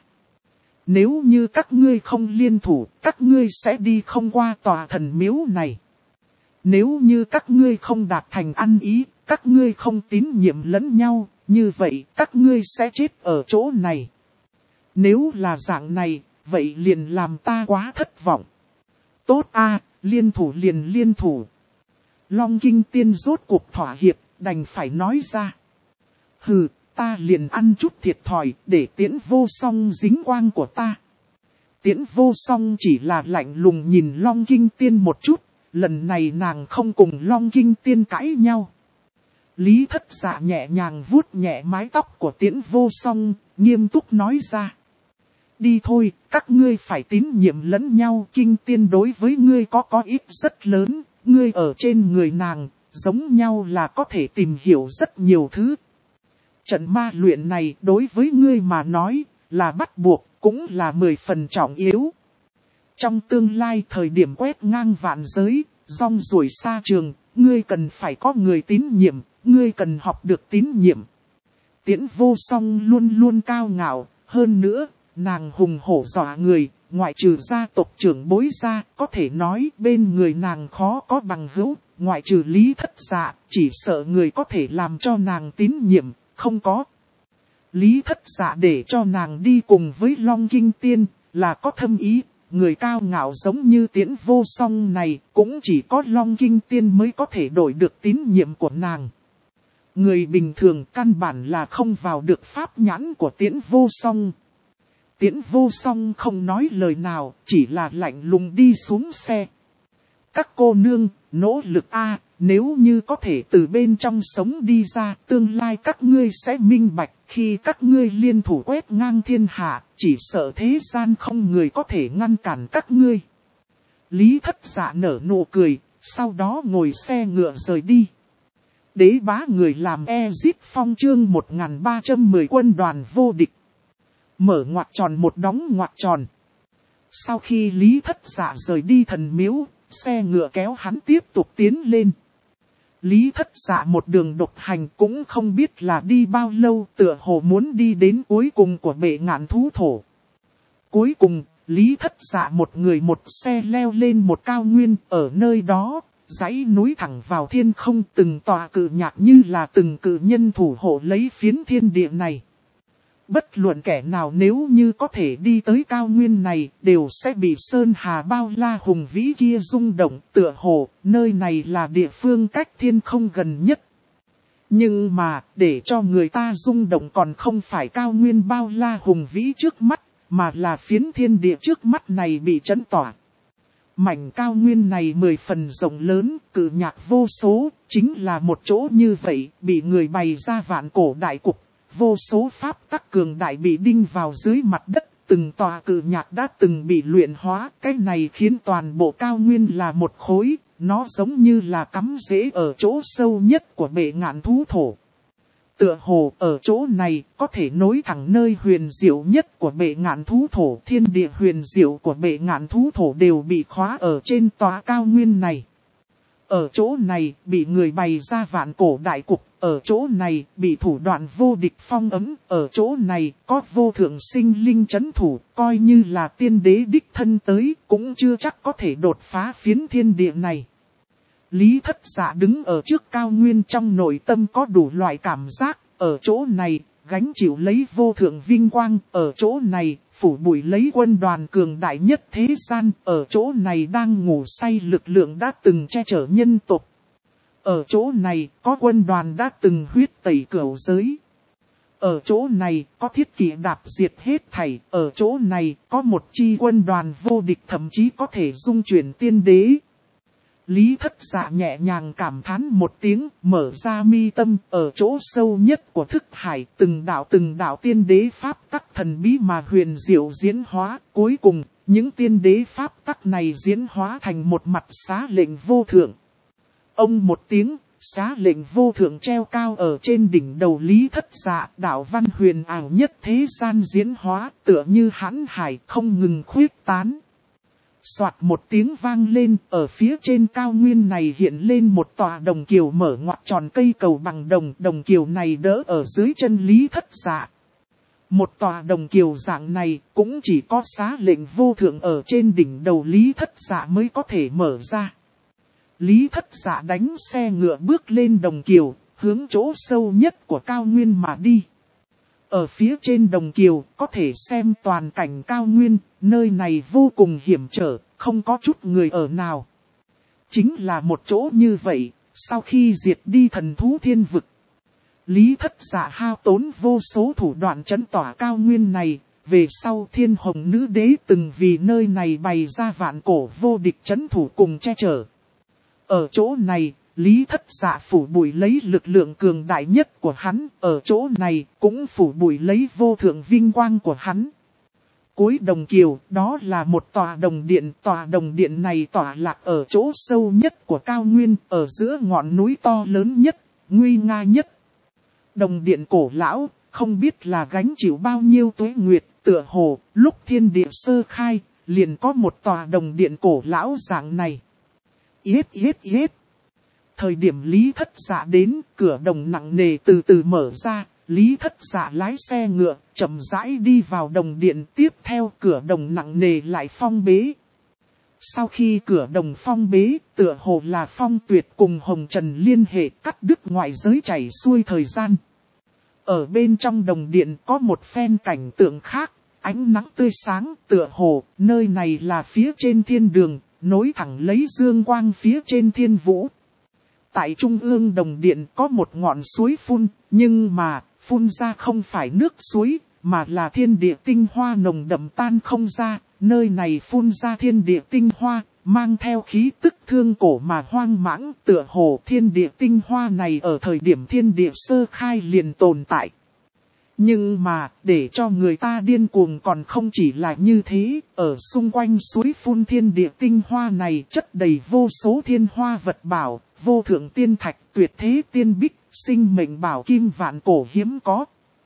Nếu như các ngươi không liên thủ, các ngươi sẽ đi không qua tòa thần miếu này. Nếu như các ngươi không đạt thành ăn ý, các ngươi không tín nhiệm lẫn nhau, như vậy các ngươi sẽ chết ở chỗ này. Nếu là dạng này, vậy liền làm ta quá thất vọng. Tốt a, liên thủ liền liên thủ. Long Kinh Tiên rốt cuộc thỏa hiệp, đành phải nói ra. Hừ, ta liền ăn chút thiệt thòi, để Tiễn Vô Song dính quang của ta. Tiễn Vô Song chỉ là lạnh lùng nhìn Long Kinh Tiên một chút, lần này nàng không cùng Long Kinh Tiên cãi nhau. Lý Thất Dạ nhẹ nhàng vuốt nhẹ mái tóc của Tiễn Vô Song, nghiêm túc nói ra. Đi thôi, các ngươi phải tín nhiệm lẫn nhau, Kinh Tiên đối với ngươi có ít rất lớn, ngươi ở trên người nàng, giống nhau là có thể tìm hiểu rất nhiều thứ. Trận ma luyện này đối với ngươi mà nói, là bắt buộc, cũng là 10 phần trọng yếu. Trong tương lai thời điểm quét ngang vạn giới, rong ruổi xa trường, ngươi cần phải có người tín nhiệm, ngươi cần học được tín nhiệm. Tiễn Vô Song luôn luôn cao ngạo, hơn nữa, nàng hùng hổ dọa người, ngoại trừ gia tộc trưởng bối ra, có thể nói bên người nàng khó có bằng hữu, ngoại trừ Lý Thất Dạ, chỉ sợ người có thể làm cho nàng tín nhiệm, không có. Lý Thất Dạ để cho nàng đi cùng với Long Kinh Tiên, là có thâm ý, người cao ngạo giống như Tiễn Vô Song này, cũng chỉ có Long Kinh Tiên mới có thể đổi được tín nhiệm của nàng. Người bình thường căn bản là không vào được pháp nhãn của Tiễn Vô Song. Tiễn Vô Song không nói lời nào, chỉ là lạnh lùng đi xuống xe. Các cô nương, nỗ lực a, nếu như có thể từ bên trong sống đi ra, tương lai các ngươi sẽ minh bạch, khi các ngươi liên thủ quét ngang thiên hạ, chỉ sợ thế gian không người có thể ngăn cản các ngươi. Lý Thất Dạ nở nụ cười, sau đó ngồi xe ngựa rời đi. Đế bá người làm Ezip Phong chương 1310 quân đoàn vô địch. Mở ngoặc tròn một đóng ngoặc tròn. Sau khi Lý Thất Dạ rời đi thần miếu, xe ngựa kéo hắn tiếp tục tiến lên. Lý Thất Dạ một đường độc hành cũng không biết là đi bao lâu, tựa hồ muốn đi đến cuối cùng của bệ ngạn thú thổ. Cuối cùng, Lý Thất Dạ một người một xe leo lên một cao nguyên, ở nơi đó, dãy núi thẳng vào thiên không, từng tòa cự nhạc như là từng cự nhân thủ hộ lấy phiến thiên địa này. Bất luận kẻ nào nếu như có thể đi tới cao nguyên này, đều sẽ bị sơn hà bao la hùng vĩ kia rung động, tựa hồ, nơi này là địa phương cách thiên không gần nhất. Nhưng mà, để cho người ta rung động còn không phải cao nguyên bao la hùng vĩ trước mắt, mà là phiến thiên địa trước mắt này bị chấn tỏa. Mảnh cao nguyên này 10 phần rộng lớn, cự nhạc vô số, chính là một chỗ như vậy, bị người bày ra vạn cổ đại cục. Vô số pháp tắc cường đại bị đinh vào dưới mặt đất, từng tòa cự nhạc đã từng bị luyện hóa. Cái này khiến toàn bộ cao nguyên là một khối, nó giống như là cắm rễ ở chỗ sâu nhất của bệ ngạn thú thổ. Tựa hồ ở chỗ này có thể nối thẳng nơi huyền diệu nhất của bệ ngạn thú thổ. Thiên địa huyền diệu của bệ ngạn thú thổ đều bị khóa ở trên tòa cao nguyên này. Ở chỗ này bị người bày ra vạn cổ đại cục, ở chỗ này bị thủ đoạn vô địch phong ấm, ở chỗ này có vô thượng sinh linh chấn thủ, coi như là tiên đế đích thân tới cũng chưa chắc có thể đột phá phiến thiên địa này. Lý Thất Dạ đứng ở trước cao nguyên, trong nội tâm có đủ loại cảm giác, ở chỗ này gánh chịu lấy vô thượng vinh quang, ở chỗ này phủ bụi lấy quân đoàn cường đại nhất thế gian, ở chỗ này đang ngủ say lực lượng đã từng che chở nhân tộc. Ở chỗ này có quân đoàn đã từng huyết tẩy cửu giới. Ở chỗ này có thiết kỷ đạp diệt hết thảy, ở chỗ này có một chi quân đoàn vô địch thậm chí có thể dung chuyển tiên đế. Lý Thất Dạ nhẹ nhàng cảm thán một tiếng, mở ra mi tâm, ở chỗ sâu nhất của thức hải, từng đạo tiên đế pháp tắc thần bí mà huyền diệu diễn hóa, cuối cùng, những tiên đế pháp tắc này diễn hóa thành một mặt xá lệnh vô thượng. Ông một tiếng, xá lệnh vô thượng treo cao ở trên đỉnh đầu Lý Thất Dạ, đạo văn huyền ảo nhất thế gian diễn hóa, tựa như hãn hải không ngừng khuyết tán. Soạt một tiếng vang lên, ở phía trên cao nguyên này hiện lên một tòa đồng kiều mở ngoặt tròn cây cầu bằng đồng, đồng kiều này đỡ ở dưới chân Lý Thất Dạ. Một tòa đồng kiều dạng này cũng chỉ có xá lệnh vô thượng ở trên đỉnh đầu Lý Thất Dạ mới có thể mở ra. Lý Thất Dạ đánh xe ngựa bước lên đồng kiều, hướng chỗ sâu nhất của cao nguyên mà đi. Ở phía trên đồng kiều có thể xem toàn cảnh cao nguyên, nơi này vô cùng hiểm trở, không có chút người ở nào. Chính là một chỗ như vậy, sau khi diệt đi thần thú thiên vực. Lý Thất Dạ hao tốn vô số thủ đoạn trấn tỏa cao nguyên này, về sau Thiên Hồng Nữ Đế từng vì nơi này bày ra vạn cổ vô địch trấn thủ cùng che chở. Ở chỗ này, Lý Thất Dạ phủ bụi lấy lực lượng cường đại nhất của hắn, ở chỗ này cũng phủ bụi lấy vô thượng vinh quang của hắn. Cuối đồng kiều, đó là một tòa đồng điện này tỏa lạc ở chỗ sâu nhất của cao nguyên, ở giữa ngọn núi to lớn nhất, nguy nga nhất. Đồng điện cổ lão, không biết là gánh chịu bao nhiêu tuế nguyệt, tựa hồ, lúc thiên địa sơ khai, liền có một tòa đồng điện cổ lão dạng này. Yết. Thời điểm Lý Thất Dạ đến, cửa đồng nặng nề từ từ mở ra, Lý Thất Dạ lái xe ngựa, chậm rãi đi vào đồng điện, tiếp theo cửa đồng nặng nề lại phong bế. Sau khi cửa đồng phong bế, tựa hồ là Phong Tuyệt cùng Hồng Trần liên hệ cắt đứt ngoại giới chảy xuôi thời gian. Ở bên trong đồng điện có một phen cảnh tượng khác, ánh nắng tươi sáng, tựa hồ, nơi này là phía trên thiên đường, nối thẳng lấy dương quang phía trên thiên vũ. Tại trung ương đồng điện có một ngọn suối phun, nhưng mà, phun ra không phải nước suối, mà là thiên địa tinh hoa nồng đậm tan không ra, nơi này phun ra thiên địa tinh hoa, mang theo khí tức thương cổ mà hoang mãng, tựa hồ thiên địa tinh hoa này ở thời điểm thiên địa sơ khai liền tồn tại. Nhưng mà, để cho người ta điên cuồng còn không chỉ là như thế, ở xung quanh suối phun thiên địa tinh hoa này chất đầy vô số thiên hoa vật bảo, vô thượng tiên thạch, tuyệt thế tiên bích, sinh mệnh bảo kim vạn cổ hiếm có.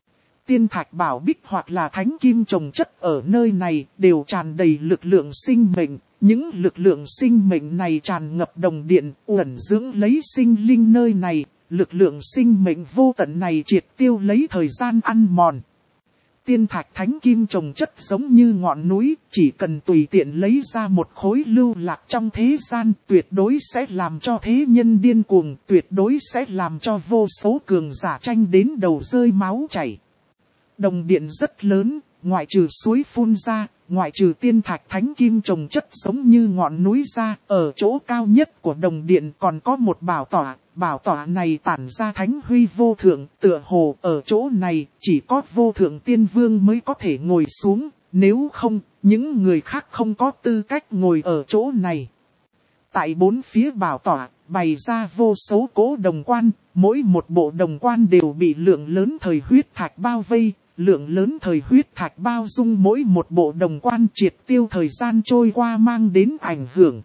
Tiên thạch bảo bích hoặc là thánh kim trồng chất ở nơi này đều tràn đầy lực lượng sinh mệnh. Những lực lượng sinh mệnh này tràn ngập đồng điện, uẩn dưỡng lấy sinh linh nơi này. Lực lượng sinh mệnh vô tận này triệt tiêu lấy thời gian ăn mòn. Tiên thạch thánh kim trồng chất giống như ngọn núi, chỉ cần tùy tiện lấy ra một khối lưu lạc trong thế gian, tuyệt đối sẽ làm cho thế nhân điên cuồng, tuyệt đối sẽ làm cho vô số cường giả tranh đến đầu rơi máu chảy. Đồng điện rất lớn, ngoại trừ suối phun ra, ngoại trừ tiên thạch thánh kim trồng chất giống như ngọn núi ra, ở chỗ cao nhất của đồng điện còn có một bảo tọa. Bảo tọa này tản ra thánh huy vô thượng, tựa hồ ở chỗ này chỉ có vô thượng tiên vương mới có thể ngồi xuống, nếu không, những người khác không có tư cách ngồi ở chỗ này. Tại bốn phía bảo tọa, bày ra vô số cỗ đồng quan, mỗi một bộ đồng quan đều bị lượng lớn thời huyết thạch bao vây, lượng lớn thời huyết thạch bao dung mỗi một bộ đồng quan triệt tiêu thời gian trôi qua mang đến ảnh hưởng.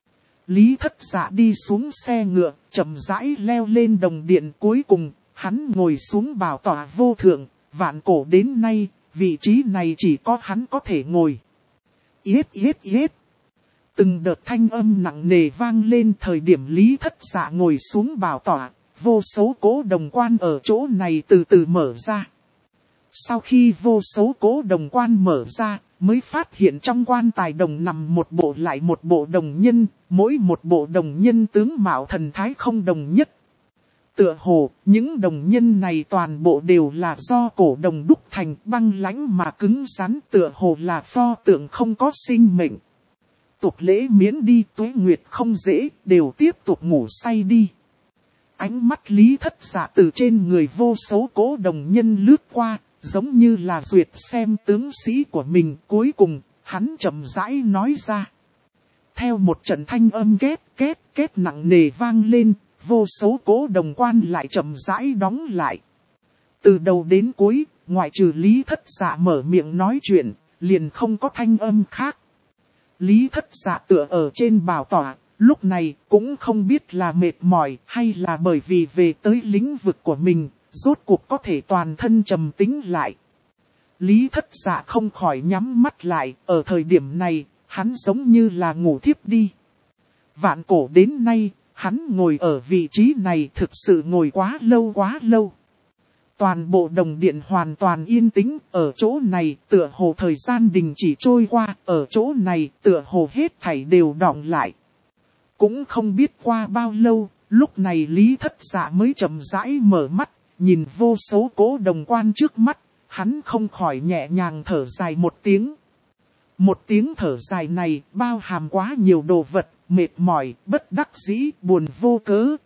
Lý Thất Dạ đi xuống xe ngựa, chậm rãi leo lên đồng điện, cuối cùng, hắn ngồi xuống bảo tọa vô thượng, vạn cổ đến nay, vị trí này chỉ có hắn có thể ngồi. Yết yết yết. Từng đợt thanh âm nặng nề vang lên thời điểm Lý Thất Dạ ngồi xuống bảo tọa, vô số cỗ đồng quan ở chỗ này từ từ mở ra. Sau khi vô số cỗ đồng quan mở ra, mới phát hiện trong quan tài đồng nằm một bộ lại một bộ đồng nhân, mỗi một bộ đồng nhân tướng mạo thần thái không đồng nhất. Tựa hồ, những đồng nhân này toàn bộ đều là do cổ đồng đúc thành, băng lãnh mà cứng rắn, tựa hồ là pho tượng không có sinh mệnh. Tục lễ miễn đi, tuế nguyệt không dễ, đều tiếp tục ngủ say đi. Ánh mắt Lý Thất Dạ từ trên người vô số cỗ đồng nhân lướt qua, giống như là duyệt xem tướng sĩ của mình. Cuối cùng, hắn chậm rãi nói ra. Theo một trận thanh âm két nặng nề vang lên, vô số cỗ đồng quan lại chậm rãi đóng lại. Từ đầu đến cuối, ngoại trừ Lý Thất Dạ mở miệng nói chuyện, liền không có thanh âm khác. Lý Thất Dạ tựa ở trên bảo tọa, lúc này cũng không biết là mệt mỏi hay là bởi vì về tới lĩnh vực của mình, rốt cuộc có thể toàn thân trầm tĩnh lại. Lý Thất Dạ không khỏi nhắm mắt lại, ở thời điểm này, hắn giống như là ngủ thiếp đi. Vạn cổ đến nay, hắn ngồi ở vị trí này thực sự ngồi quá lâu. Toàn bộ đồng điện hoàn toàn yên tĩnh, ở chỗ này tựa hồ thời gian đình chỉ trôi qua, ở chỗ này tựa hồ hết thảy đều đọng lại. Cũng không biết qua bao lâu, lúc này Lý Thất Dạ mới chậm rãi mở mắt, nhìn vô số cỗ đồng quan trước mắt, hắn không khỏi nhẹ nhàng thở dài một tiếng. Một tiếng thở dài này bao hàm quá nhiều đồ vật, mệt mỏi, bất đắc dĩ, buồn vô cớ,